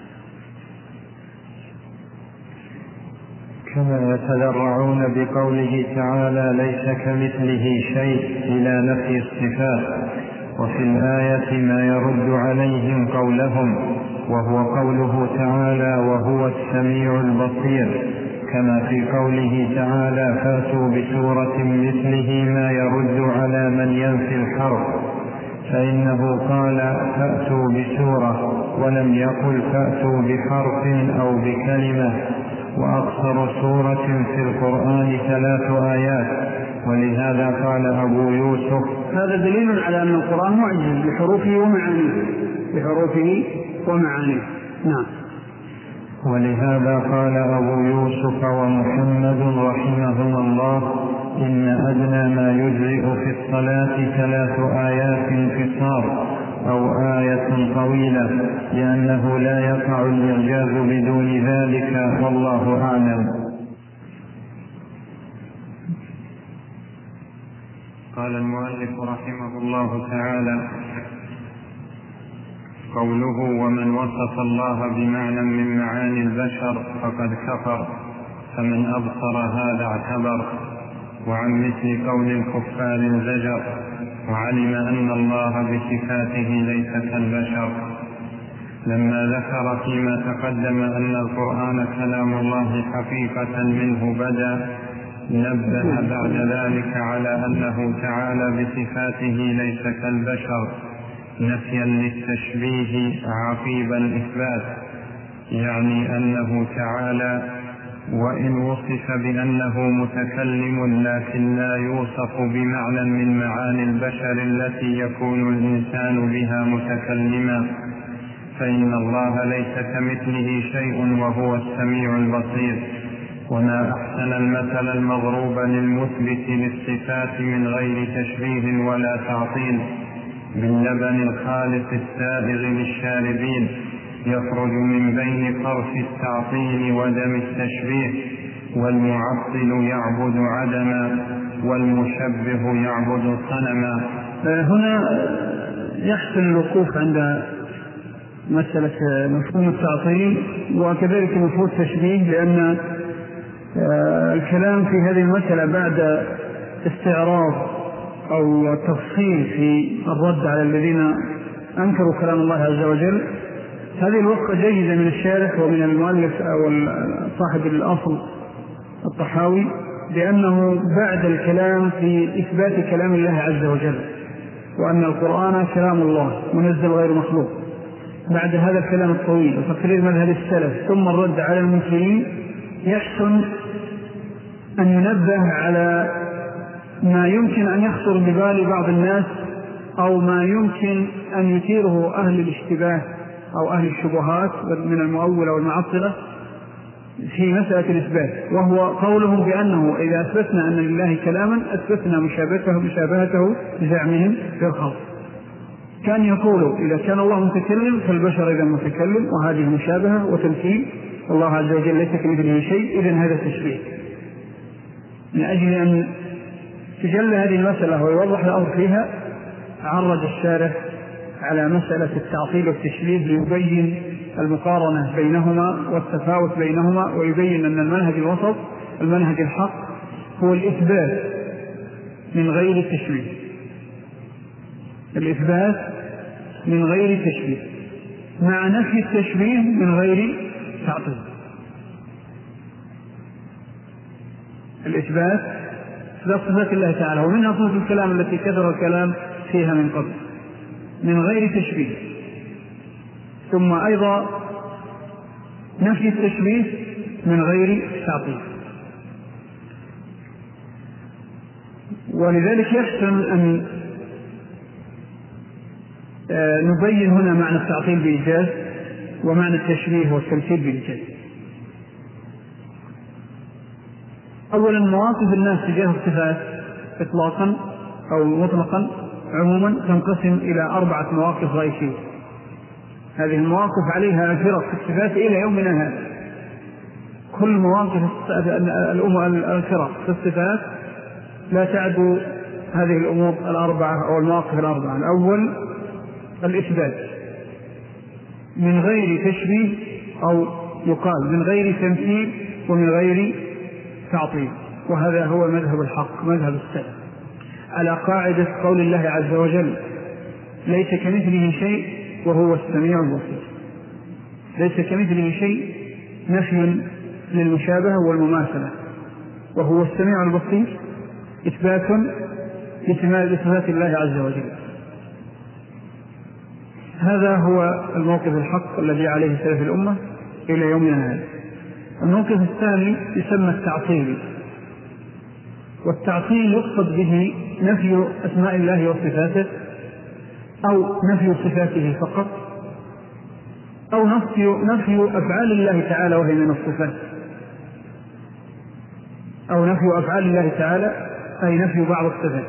كما يتذرعون بقوله تعالى ليس كمثله شيء إلى نفي الصفات، وفي الآية ما يرد عليهم قولهم، وهو قوله تعالى وهو السميع البصير، كما في قوله تعالى فأتوا بسورة مثله ما يرد على من ينفي الحرف، فإنه قال فأتوا بسورة ولم يقل فأتوا بحرف أو بكلمة، وأقصر سورة في القرآن ثلاث آيات، ولهذا قال أبو يوسف هذا دليل على أن القرآن معجز بحروفه ومعانيه بحروفه ومعانيه. نعم. ولهذا قال أبو يوسف ومحمد رحمهما الله إن أدنى ما يجزئ في الصلاة ثلاث آيات قصار أو آية طويلة، لأنه لا يقع الإعجاز بدون ذلك، والله أعلم. قال المؤلف رحمه الله تعالى قوله ومن وصف الله بمعنى من معاني البشر فقد كفر، فمن أبصر هذا اعتبر، وعن مثل قول الكفار زجر، وعلم أن الله بصفاته ليس كالبشر. لما ذكر فيما تقدم أن القرآن كلام الله حقيقة منه بدا، نبه بعد ذلك على أنه تعالى بصفاته ليس كالبشر نفيا للتشبيه عقيب الإثبات، يعني أنه تعالى وإن وصف بأنه متكلم لكن لا يوصف بمعنى من معاني البشر التي يكون الإنسان بها متكلما، فإن الله ليس كمثله شيء وهو السميع البصير. وما أحسن المثل المضروب للمثبت للصفات من غير تشبيه ولا تعطيل، باللبن الخالص السائغ للشاربين يخرج من بين طرف التعطيل ودم التشبيه، والمعطل يعبد عدما والمشبه يعبد صنما. هنا يحصل الوقوف عند مسألة مفهوم التعطيل وكذلك مفهوم التشبيه، لأن الكلام في هذه المسألة بعد استعراض أو تفصيل في الرد على الذين أنكروا كلام الله عز وجل، هذه الوقفة جيدة من الشارح ومن المؤلف أو صاحب الأصل الطحاوي، لأنه بعد الكلام في إثبات كلام الله عز وجل وأن القرآن كلام الله منزل غير مخلوق، بعد هذا الكلام الطويل وتقرير مذهب السلف ثم الرد على المنكرين، يحسن أن ينبه على ما يمكن أن يخطر ببال بعض الناس أو ما يمكن أن يثيره أهل الاشتباه أو أهل الشبهات من المؤولة والمعطلة في مسألة الإثبات، وهو قولهم بأنه إذا أثبتنا أن لله كلاما أثبتنا مشابهته مشابهته بزعمهم في الخلق. كان يقولوا إذا كان الله متكلم فالبشر إذا متكلم، وهذه مشابهة وتمثيل، الله عز وجل ليس كمثله شيء، إذن هذا تشبيه. من أجل أن تجلى هذه المسألة ويوضح الأمر فيها عرض الشارح على مسألة التعطيل والتشبيه ليبين المقارنة بينهما والتفاوت بينهما، ويبين أن المنهج الوسط المنهج الحق هو الإثبات من غير التشبيه، الإثبات من غير التشبيه مع نفي التشبيه من غير تعطيل. الإثبات إثبات صفات الله تعالى، ومنها صفة الكلام التي كثر الكلام فيها من قبل من غير تشبيه. ثم أيضا نفي التشبيه من غير تعطيل. ولذلك يحسن أن نبين هنا معنى التعطيل بإيجاز ومعنى التشبيه والتمثيل بإيجاز. أولا مواقف الناس تجاه الصفات إطلاقا أو مطلقا عموما تنقسم إلى أربعة مواقف رئيسية. هذه المواقف عليها الفرق في الصفات إلى يومنا هذا. كل مواقف الفرق في الصفات لا تعد هذه الأمور الأربعة أو المواقف الأربعة. الأول الإثبات من غير تشبيه أو يقال من غير تمثيل ومن غير تعطيل، وهذا هو مذهب الحق مذهب السلف على قاعدة قول الله عز وجل ليس كمثله شيء وهو السميع البصير. ليس كمثله شيء نفي للمشابهة والمماثلة، وهو السميع البصير إثبات لصفات الله عز وجل. هذا هو الموقف الحق الذي عليه سلف الأمة إلى يومنا هذا. الموقف الثاني يسمى التعطيل، والتعطيل يقصد به نفي أسماء الله وصفاته أو نفي صفاته فقط، أو نفي, نفي أفعال الله تعالى وهي من الصفات، أو نفي أفعال الله تعالى أي نفي بعض الصفات.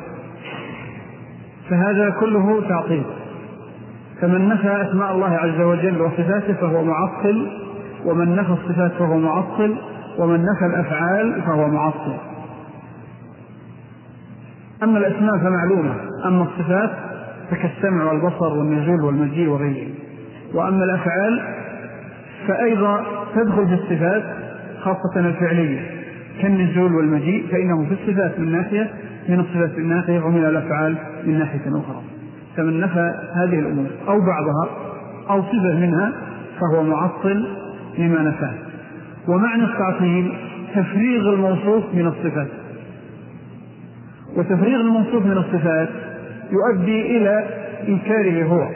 فهذا كله تعطيل. فمن نفى أسماء الله عز وجل وصفاته فهو معطل، ومن نفى الصفات فهو معطل، ومن نفى الأفعال فهو معطل. أما الأسماء فمعلومة، أما الصفات فكالسمع والبصر والنزول والمجيء وغيره. وأما الأفعال فأيضا تدخل في الصفات خاصة الفعلية كالنزول والمجيء، فإنه في الصفات من ناحية من الصفات من ناحية ومن الأفعال من ناحية أخرى. فمن نفى هذه الأمور أو بعضها أو صفة منها فهو معطل لما نفاه. ومعنى التعطيل تفريغ الموصوف من الصفات، وتفريغ الموصوف من الصفات يؤدي إلى إنكاره هو،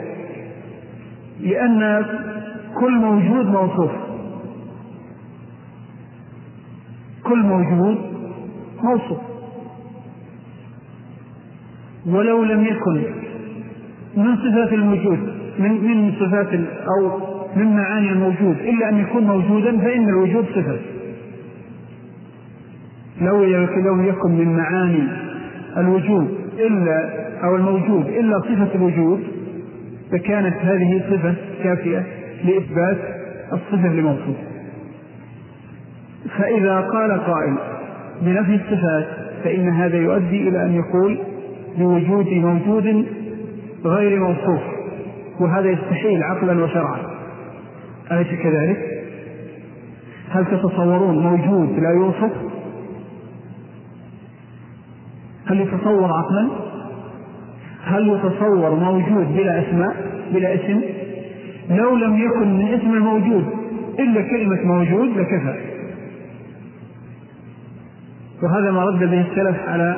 لأن كل موجود موصوف، كل موجود موصوف، ولو لم يكن من صفات الموجود من من صفات أو من معاني الموجود إلا أن يكون موجودا فإن الوجود صفة. لو لو يكن من معاني الوجود إلا أو الموجود إلا صفة الوجود فكانت هذه صفة كافية لإثبات الصفة لموصوف. فإذا قال قائل بنفي الصفات فإن هذا يؤدي إلى أن يقول بوجود موجود غير موصوف، وهذا يستحيل عقلا وشرعا. أليس كذلك؟ هل تتصورون موجود لا يوصف؟ هل يتصور عقلا؟ هل يتصور موجود بلا اسماء بلا اسم؟ لو لم يكن من اسم الموجود إلا كلمة موجود لكفى. وهذا ما رد به السلف على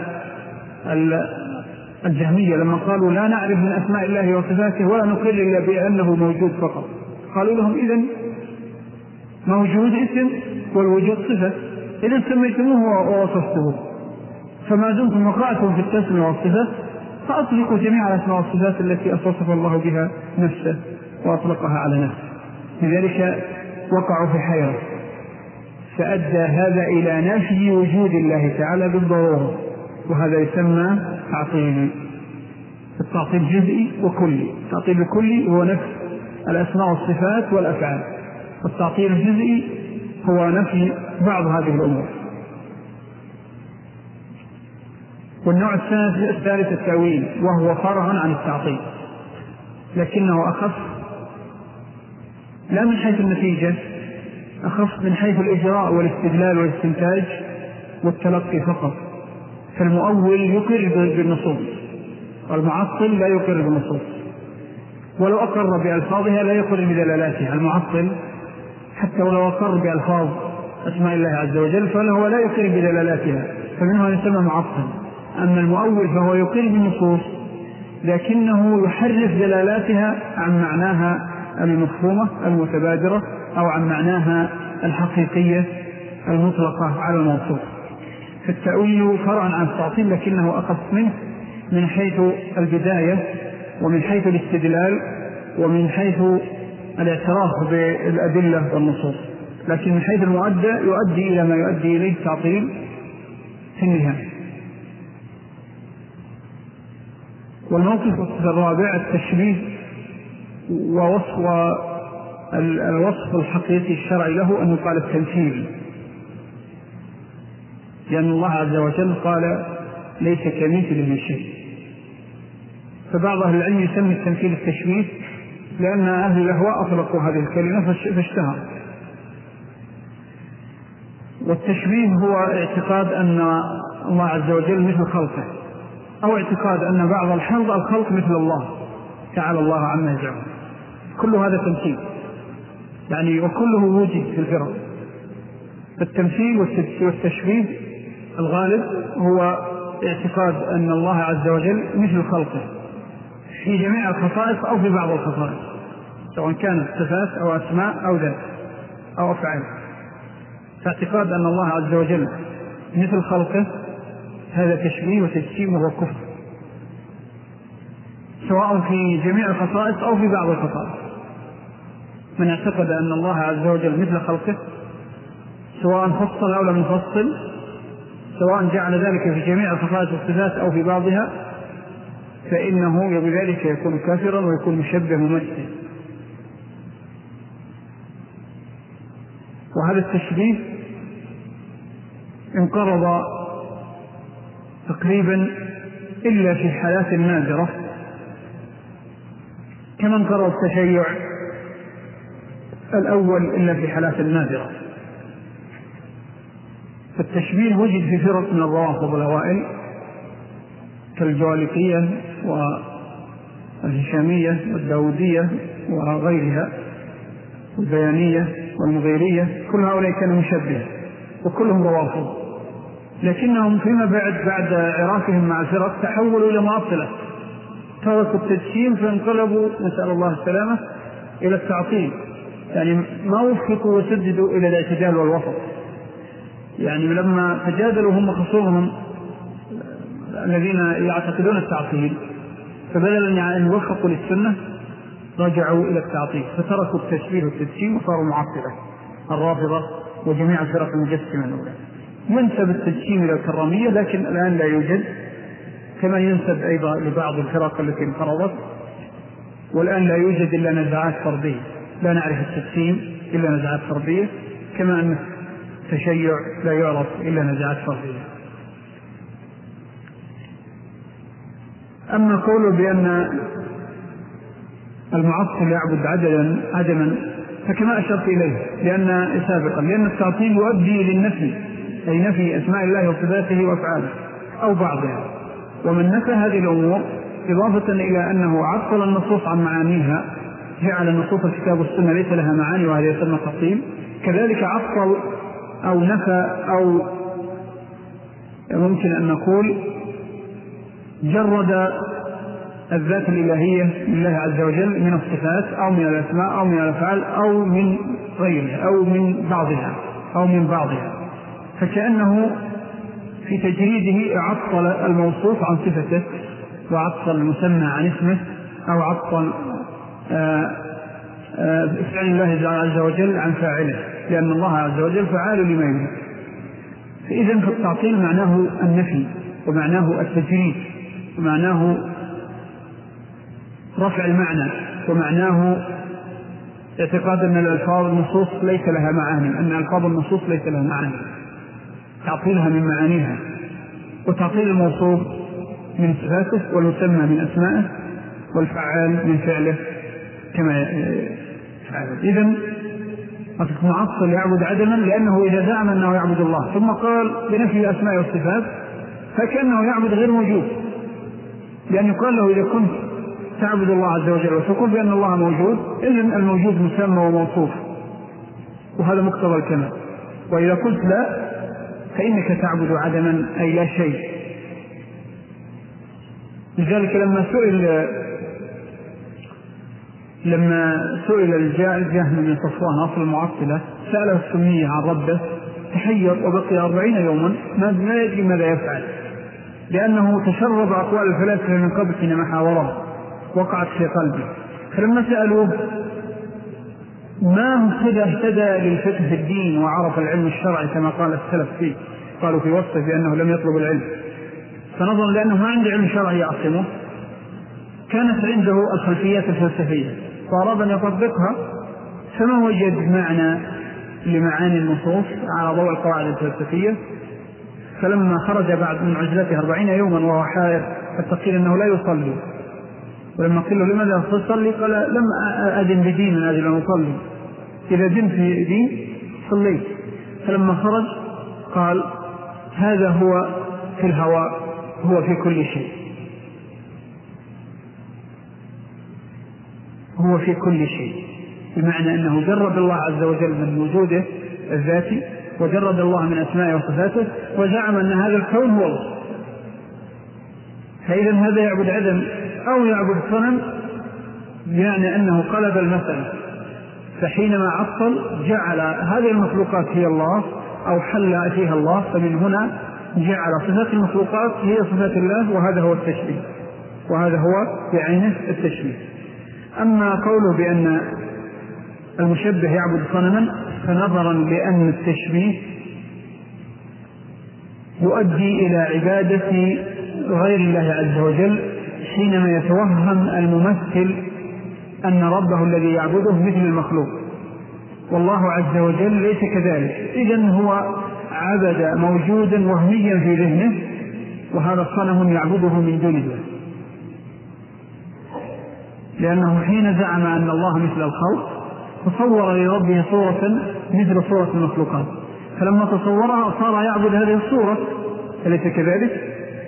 الجهمية لما قالوا لا نعرف من أسماء الله وصفاته ولا نقر إلا بأنه موجود فقط. قالوا لهم إذن موجود اسم والوجود صفة، إذن سميتموه ووصفتوه، فما دمتم وقعتم في التسمية والصفات فأطلقوا جميع الأسماء والصفات التي أوصف الله بها نفسه وأطلقها على نفسه. لذلك وقعوا في حيرة، فأدى هذا إلى نفي وجود الله تعالى بالضرورة، وهذا يسمى تعطيل. التعطيل جزئي وكلي. التعطيل الكلي هو نفي الأسماء والصفات والأفعال، والتعطيل الجزئي هو نفي بعض هذه الأمور. والنوع الثالث التأويل، وهو فرع عن التعطيل لكنه أخف، لا من حيث النتيجة، أخف من حيث الإجراء والاستدلال والاستنتاج والتلقي فقط. فالمؤول يقر بالنصوص والمعطل لا يقر بالنصوص، ولو أقر بألفاظها لا يقر بدلالاتها. المعطل حتى ولو أقر بألفاظ أسماء الله عز وجل فهو لا يقر بدلالاتها، فمنه أن يسمى معطل. أما المؤول فهو يقر بالنصوص لكنه يحرف دلالاتها عن معناها المفهومة المتبادرة أو عن معناها الحقيقية المطلقة على الموصوف. فالتأويل فرع عن التعطيل لكنه أخف منه من حيث البداية ومن حيث الاستدلال ومن حيث الاعتراف بالأدلة والنصوص، لكن من حيث المؤدى يؤدي إلى ما يؤدي إليه التعطيل في النهاية. والموقف الرابع التشبيه ووصف الوصف الحقيقي الشرعي له أن يقال التمثيل، لأن الله عز وجل قال ليس كمثله شيء. فبعض أهل العلم يسمي التمثيل التشبيه لأن أهل الأهواء أطلقوا هذه الكلمة فاشتهر. والتشبيه هو اعتقاد أن الله عز وجل مثل خلقه، أو اعتقاد أن بعض الحظ الخلق مثل الله تعالى الله عما يزعمون. كل هذا تمثيل يعني، وكله وجد في الفرق. فالتمثيل والتشبيه الغالب هو اعتقاد أن الله عز وجل مثل خلقه في جميع الخصائص أو في بعض الخصائص، سواء كانت صفات أو أسماء أو ذات أو أفعال. فاعتقاد أن الله عز وجل مثل خلقه هذا تشبيه وتجسيم وهو كفر، سواء في جميع الخصائص أو في بعض الخصائص. من اعتقد أن الله عز وجل مثل خلقه سواء فصل أو لم يفصل، سواء جعل ذلك في جميع الخصائص والصفات أو في بعضها، فإنه بذلك يكون كافرا ويكون مشبه ممثل. وهذا التشبيه انقرض تقريبا إلا في حالات نادرة، كما انقرض التشيع الأول إلا في حالات نادرة. فالتشبيه وجد في فرق من الروافض الأوائل كالجوالقية والهشامية والداودية وغيرها والبيانية والمغيرية، كل هؤلاء كانوا مشبهة وكلهم روافض، لكنهم فيما بعد بعد عراكهم مع الفرق تحولوا إلى معطلة، تركوا التجسيم فانقلبوا نسأل الله السلامة إلى التعطيل. يعني ما وفقوا وسددوا إلى الاعتدال والوسط. يعني لما تجادلوا هم خصومهم الذين يعتقدون التعطيل، فبدلا أن يوفقوا للسنة رجعوا إلى التعطيل، فتركوا التشبيه والتجسيم وصاروا معطلة الرافضة وجميع الفرق المجسمة الأولى. ينسب التجسيم إلى الكرامية لكن الآن لا يوجد، كما ينسب أيضا لبعض الفرق التي انقرضت، والآن لا يوجد إلا نزعات فردية، لا نعرف التجسيم إلا نزعات فردية، كما أن التشيع لا يعرف إلا نزعات فردية. أما قوله بأن المعطل يعبد عدلا عدما فكما أشرت إليه لأن سابقا لأن التعطيل يؤدي للنفي، أي نفي أسماء الله وصفاته وأفعاله أو بعضها. ومن نفى هذه الأمور إضافة إلى أنه عطل النصوص عن معانيها، جعل نصوص الكتاب والسنة ليس لها معاني وهذا يسمى تعطيل، كذلك عطل أو نفى أو ممكن أن نقول جرد الذات الإلهية لله عز وجل من الصفات أو من الأسماء أو من الأفعال أو من غيرها أو من بعضها أو من بعضها، فكأنه في تجريده عطل الموصوف عن صفته وعطل المسمى عن اسمه أو عطل فعل الله عز وجل عن فاعله، لأن الله عز وجل فعال لما يريد. فإذن فالتعطيل معناه النفي ومعناه التجريد ومعناه رفع المعنى ومعناه اعتقاد أن الألفاظ النصوص ليس لها معاني، أن ألفاظ النصوص ليس لها معاني، تعطيلها من معانيها، وتعطيل الموصوف من صفاته والمسمى من أسمائه والفعال من فعله كما يفعل. إذن المعطل يعبد عدما لأنه إذا زعم أنه يعبد الله ثم قال بنفي الأسماء والصفات فكأنه يعبد غير موجود، لأن يقال له إذا كنت تعبد الله عز وجل وتقول بأن الله موجود إذن الموجود مسمى وموصوف، وهذا مقتضى الكمال. وإذا قلت لا فإنك تعبد عدما أي لا شيء. لذلك لما سئل لما سئل الجهم بن صفوان أصل المعطلة سأله السنية عن ربه تحير وبقي أربعين يوما ما يدري ماذا يفعل، لأنه تشرب أقوال الفلاسفة من قبل حينما حاوره وقعت في قلبه. فلما سألوه ما اهتدى اهتدى للفقه في الدين وعرف العلم الشرعي كما قال السلف فيه، قالوا في وصفه بأنه لم يطلب العلم، فنظرا لأنه ما عنده علم شرعي يعصمه كانت عنده الخلفيات الفلسفية فأراد أن يطبقها، فما وجد معنى لمعاني النصوص على ضوء القواعد الفلسفية. فلما خرج بعد من عزلته أربعين يوما وهو حائر حتى قيل أنه لا يصلي، ولما قيل له لماذا تصلي قال لم أدن بدين من أجل أن أصلي، إذا دين في دين صليت. فلما خرج قال هذا هو في الهواء هو في كل شيء، هو في كل شيء، بمعنى أنه جرد الله عز وجل من وجوده الذاتي وجرد الله من أسمائه وصفاته وزعم أن هذا الكون هو الله. فإذا هذا يعبد عدم أو يعبد صنم، يعني أنه قلب المسألة، فحينما عطل جعل هذه المخلوقات هي الله أو حل فيها الله، فمن هنا جعل صفات المخلوقات هي صفات الله، وهذا هو التشبيه، وهذا هو بعينه التشبيه. أما قوله بأن المشبه يعبد صنما فنظرا لأن التشبيه يؤدي إلى عبادة غير الله عز وجل حينما يتوهم الممثل أن ربه الذي يعبده مثل المخلوق، والله عز وجل ليس كذلك. إذن هو عبد موجودا وهميا في ذهنه، وهذا صنم يعبده من دون الله، لأنه حين زعم أن الله مثل الخلق تصور لربه صورة مثل صورة المخلوقات، فلما تصورها صار يعبد هذه الصورة، أليس كذلك؟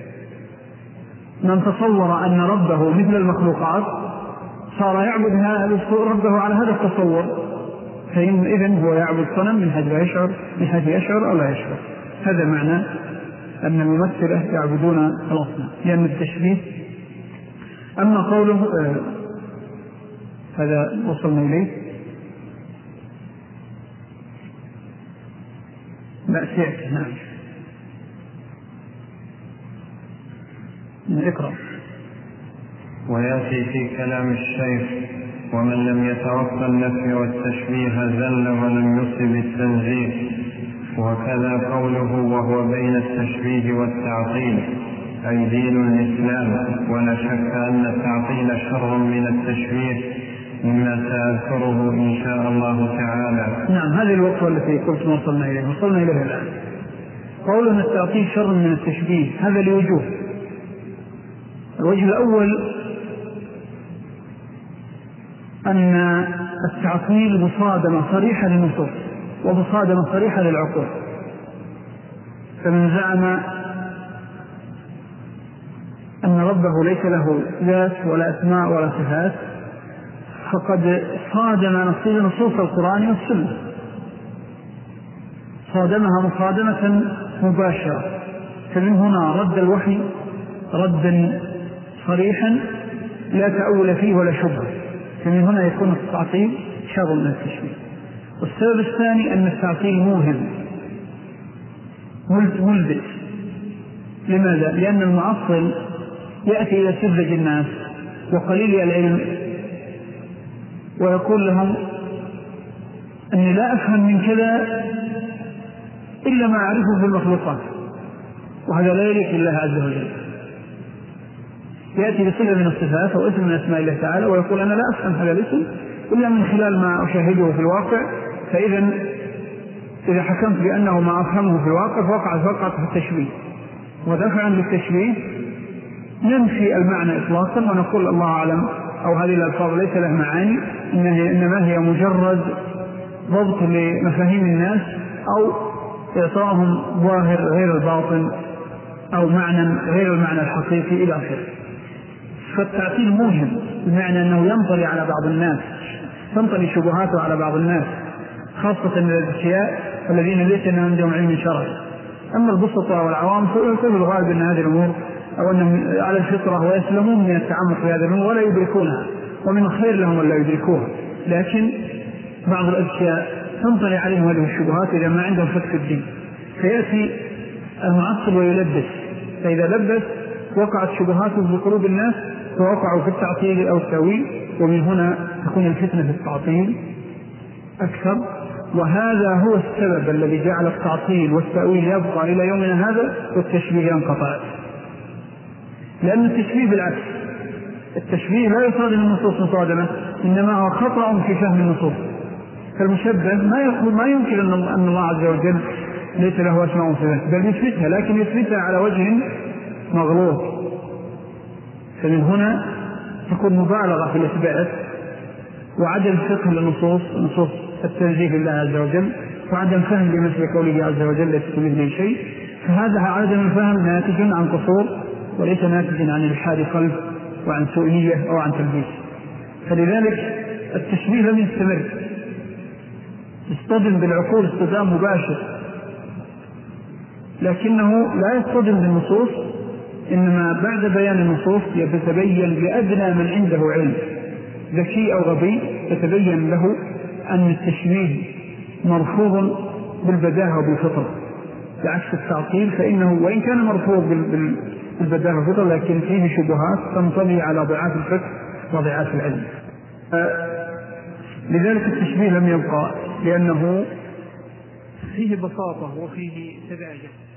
من تصور أن ربه مثل المخلوقات صار يعبد ربه على هذا التصور، فإذن هو يعبد صنم من حيث يشعر من حيث يشعر أو لا يشعر. هذا معنى أن الممثلة يعبدون الأصنام، لأن التشبيه. أما قوله آه هذا وصلنا إليه مأسية. نعم اقرأ. ويأتي في كلام الشيخ ومن لم يتوفى النفي والتشبيه زل ولم يصب التنزيه، وكذا قوله وهو بين التشبيه والتعطيل أي دين الإسلام، ولا شك أن التعطيل شر من التشبيه مما سأذكره إن شاء الله تعالى. نعم هذه الوقفة التي قلت وصلنا إليه وصلنا إليها الآن. قولنا التعطيل شر من التشبيه هذا لوجوه. الوجه الأول أن التعطيل مصادمة صريحة للنصوص ومصادمة صريحة للعقول، فمن زعم أن ربه ليس له ذات ولا أسماء ولا صفات فقد صادم نصوص القرآن والسنة، صادمها مصادمة مباشرة، فمن هنا رد الوحي ردا صريحا لا تأول فيه ولا شبهة، فمن هنا يكون التعطيل شر من التشبيه. والسبب الثاني أن التعطيل موهم ملبس. لماذا؟ لأن المعطل يأتي إلى سذج الناس وقليل العلم ويقول لهم أني لا أفهم من كذا إلا ما أعرفه في المخلوقات، وهذا لا يليق الله عز وجل. يأتي بصفة من الصفات أو اسم من أسماء الله تعالى ويقول أنا لا أفهم هذا الاسم إلا من خلال ما أشاهده في الواقع، فإذا إذا حكمت بأنه ما أفهمه في الواقع فوقع فقط في التشبيه. ودفعا للتشبيه ننفي المعنى إطلاقا ونقول الله أعلم، أو هذه الألفاظ ليس لها معاني، إنما هي مجرد ضبط لمفاهيم الناس أو إعطاهم ظاهر غير الباطن أو معنى غير المعنى الحقيقي إلى آخره. فالتعطيل موهم بمعنى أنه ينطلي على بعض الناس، تنطلي شبهاته على بعض الناس، خاصة الأشياء الذين ليس عندهم علم شرعي أما البسطة والعوام فيكون الغالب أن هذه الأمور أو أنهم على الفطرة ويسلمون من التعمق في هذه الأمور ولا يدركونها، ومن الخير لهم أن لا يدركوها. لكن بعض الأشياء تنطلي عليهم هذه الشبهات إذا ما عندهم فتح الدين، فيأتي المعطل ويلبس، فإذا لبس وقعت شبهات في قلوب الناس فوقعوا في التعطيل أو التأويل، ومن هنا تكون الفتنة في التعطيل أكثر. وهذا هو السبب الذي جعل التعطيل والتأويل يبقى إلى يومنا هذا والتشبيه ينقطع. لأن التشبيه بالعكس، التشبيه لا يصادم النصوص مصادمة، إنما هو خطأ في فهم النصوص. فالمشبه ما يقول ما يمكن أن الله عز وجل ليس له أسماء وصفات، بل يثبتها، لكن يثبتها على وجه مغلوط. فمن هنا تكون مبالغة في الإثبات وعدم فقه للنصوص، نصوص التنزيه لله عز وجل، وعدم فهم لمثل قوله عز وجل ليس كمثله شيء. فهذا عدم الفهم ناتج عن قصور وليس ناتج عن الحاد قلب وعن سوء نية أو عن تلبيس. فلذلك التشبيه لم يستمر، يصطدم بالعقول اصطدام مباشر، لكنه لا يصطدم بالنصوص، إنما بعد بيان النصوص يتبين لأدنى من عنده علم ذكي أو غبي، يتبين له أن التشبيه مرفوض بالبداهة وبالفطرة، بعكس التعطيل فإنه وإن كان مرفوض بالبداهة والفطرة لكن فيه شبهات تنطلي على ضعاف الفقه وضعاف العلم. لذلك التشبيه لم يبقى، لأنه فيه بساطة وفيه سذاجة.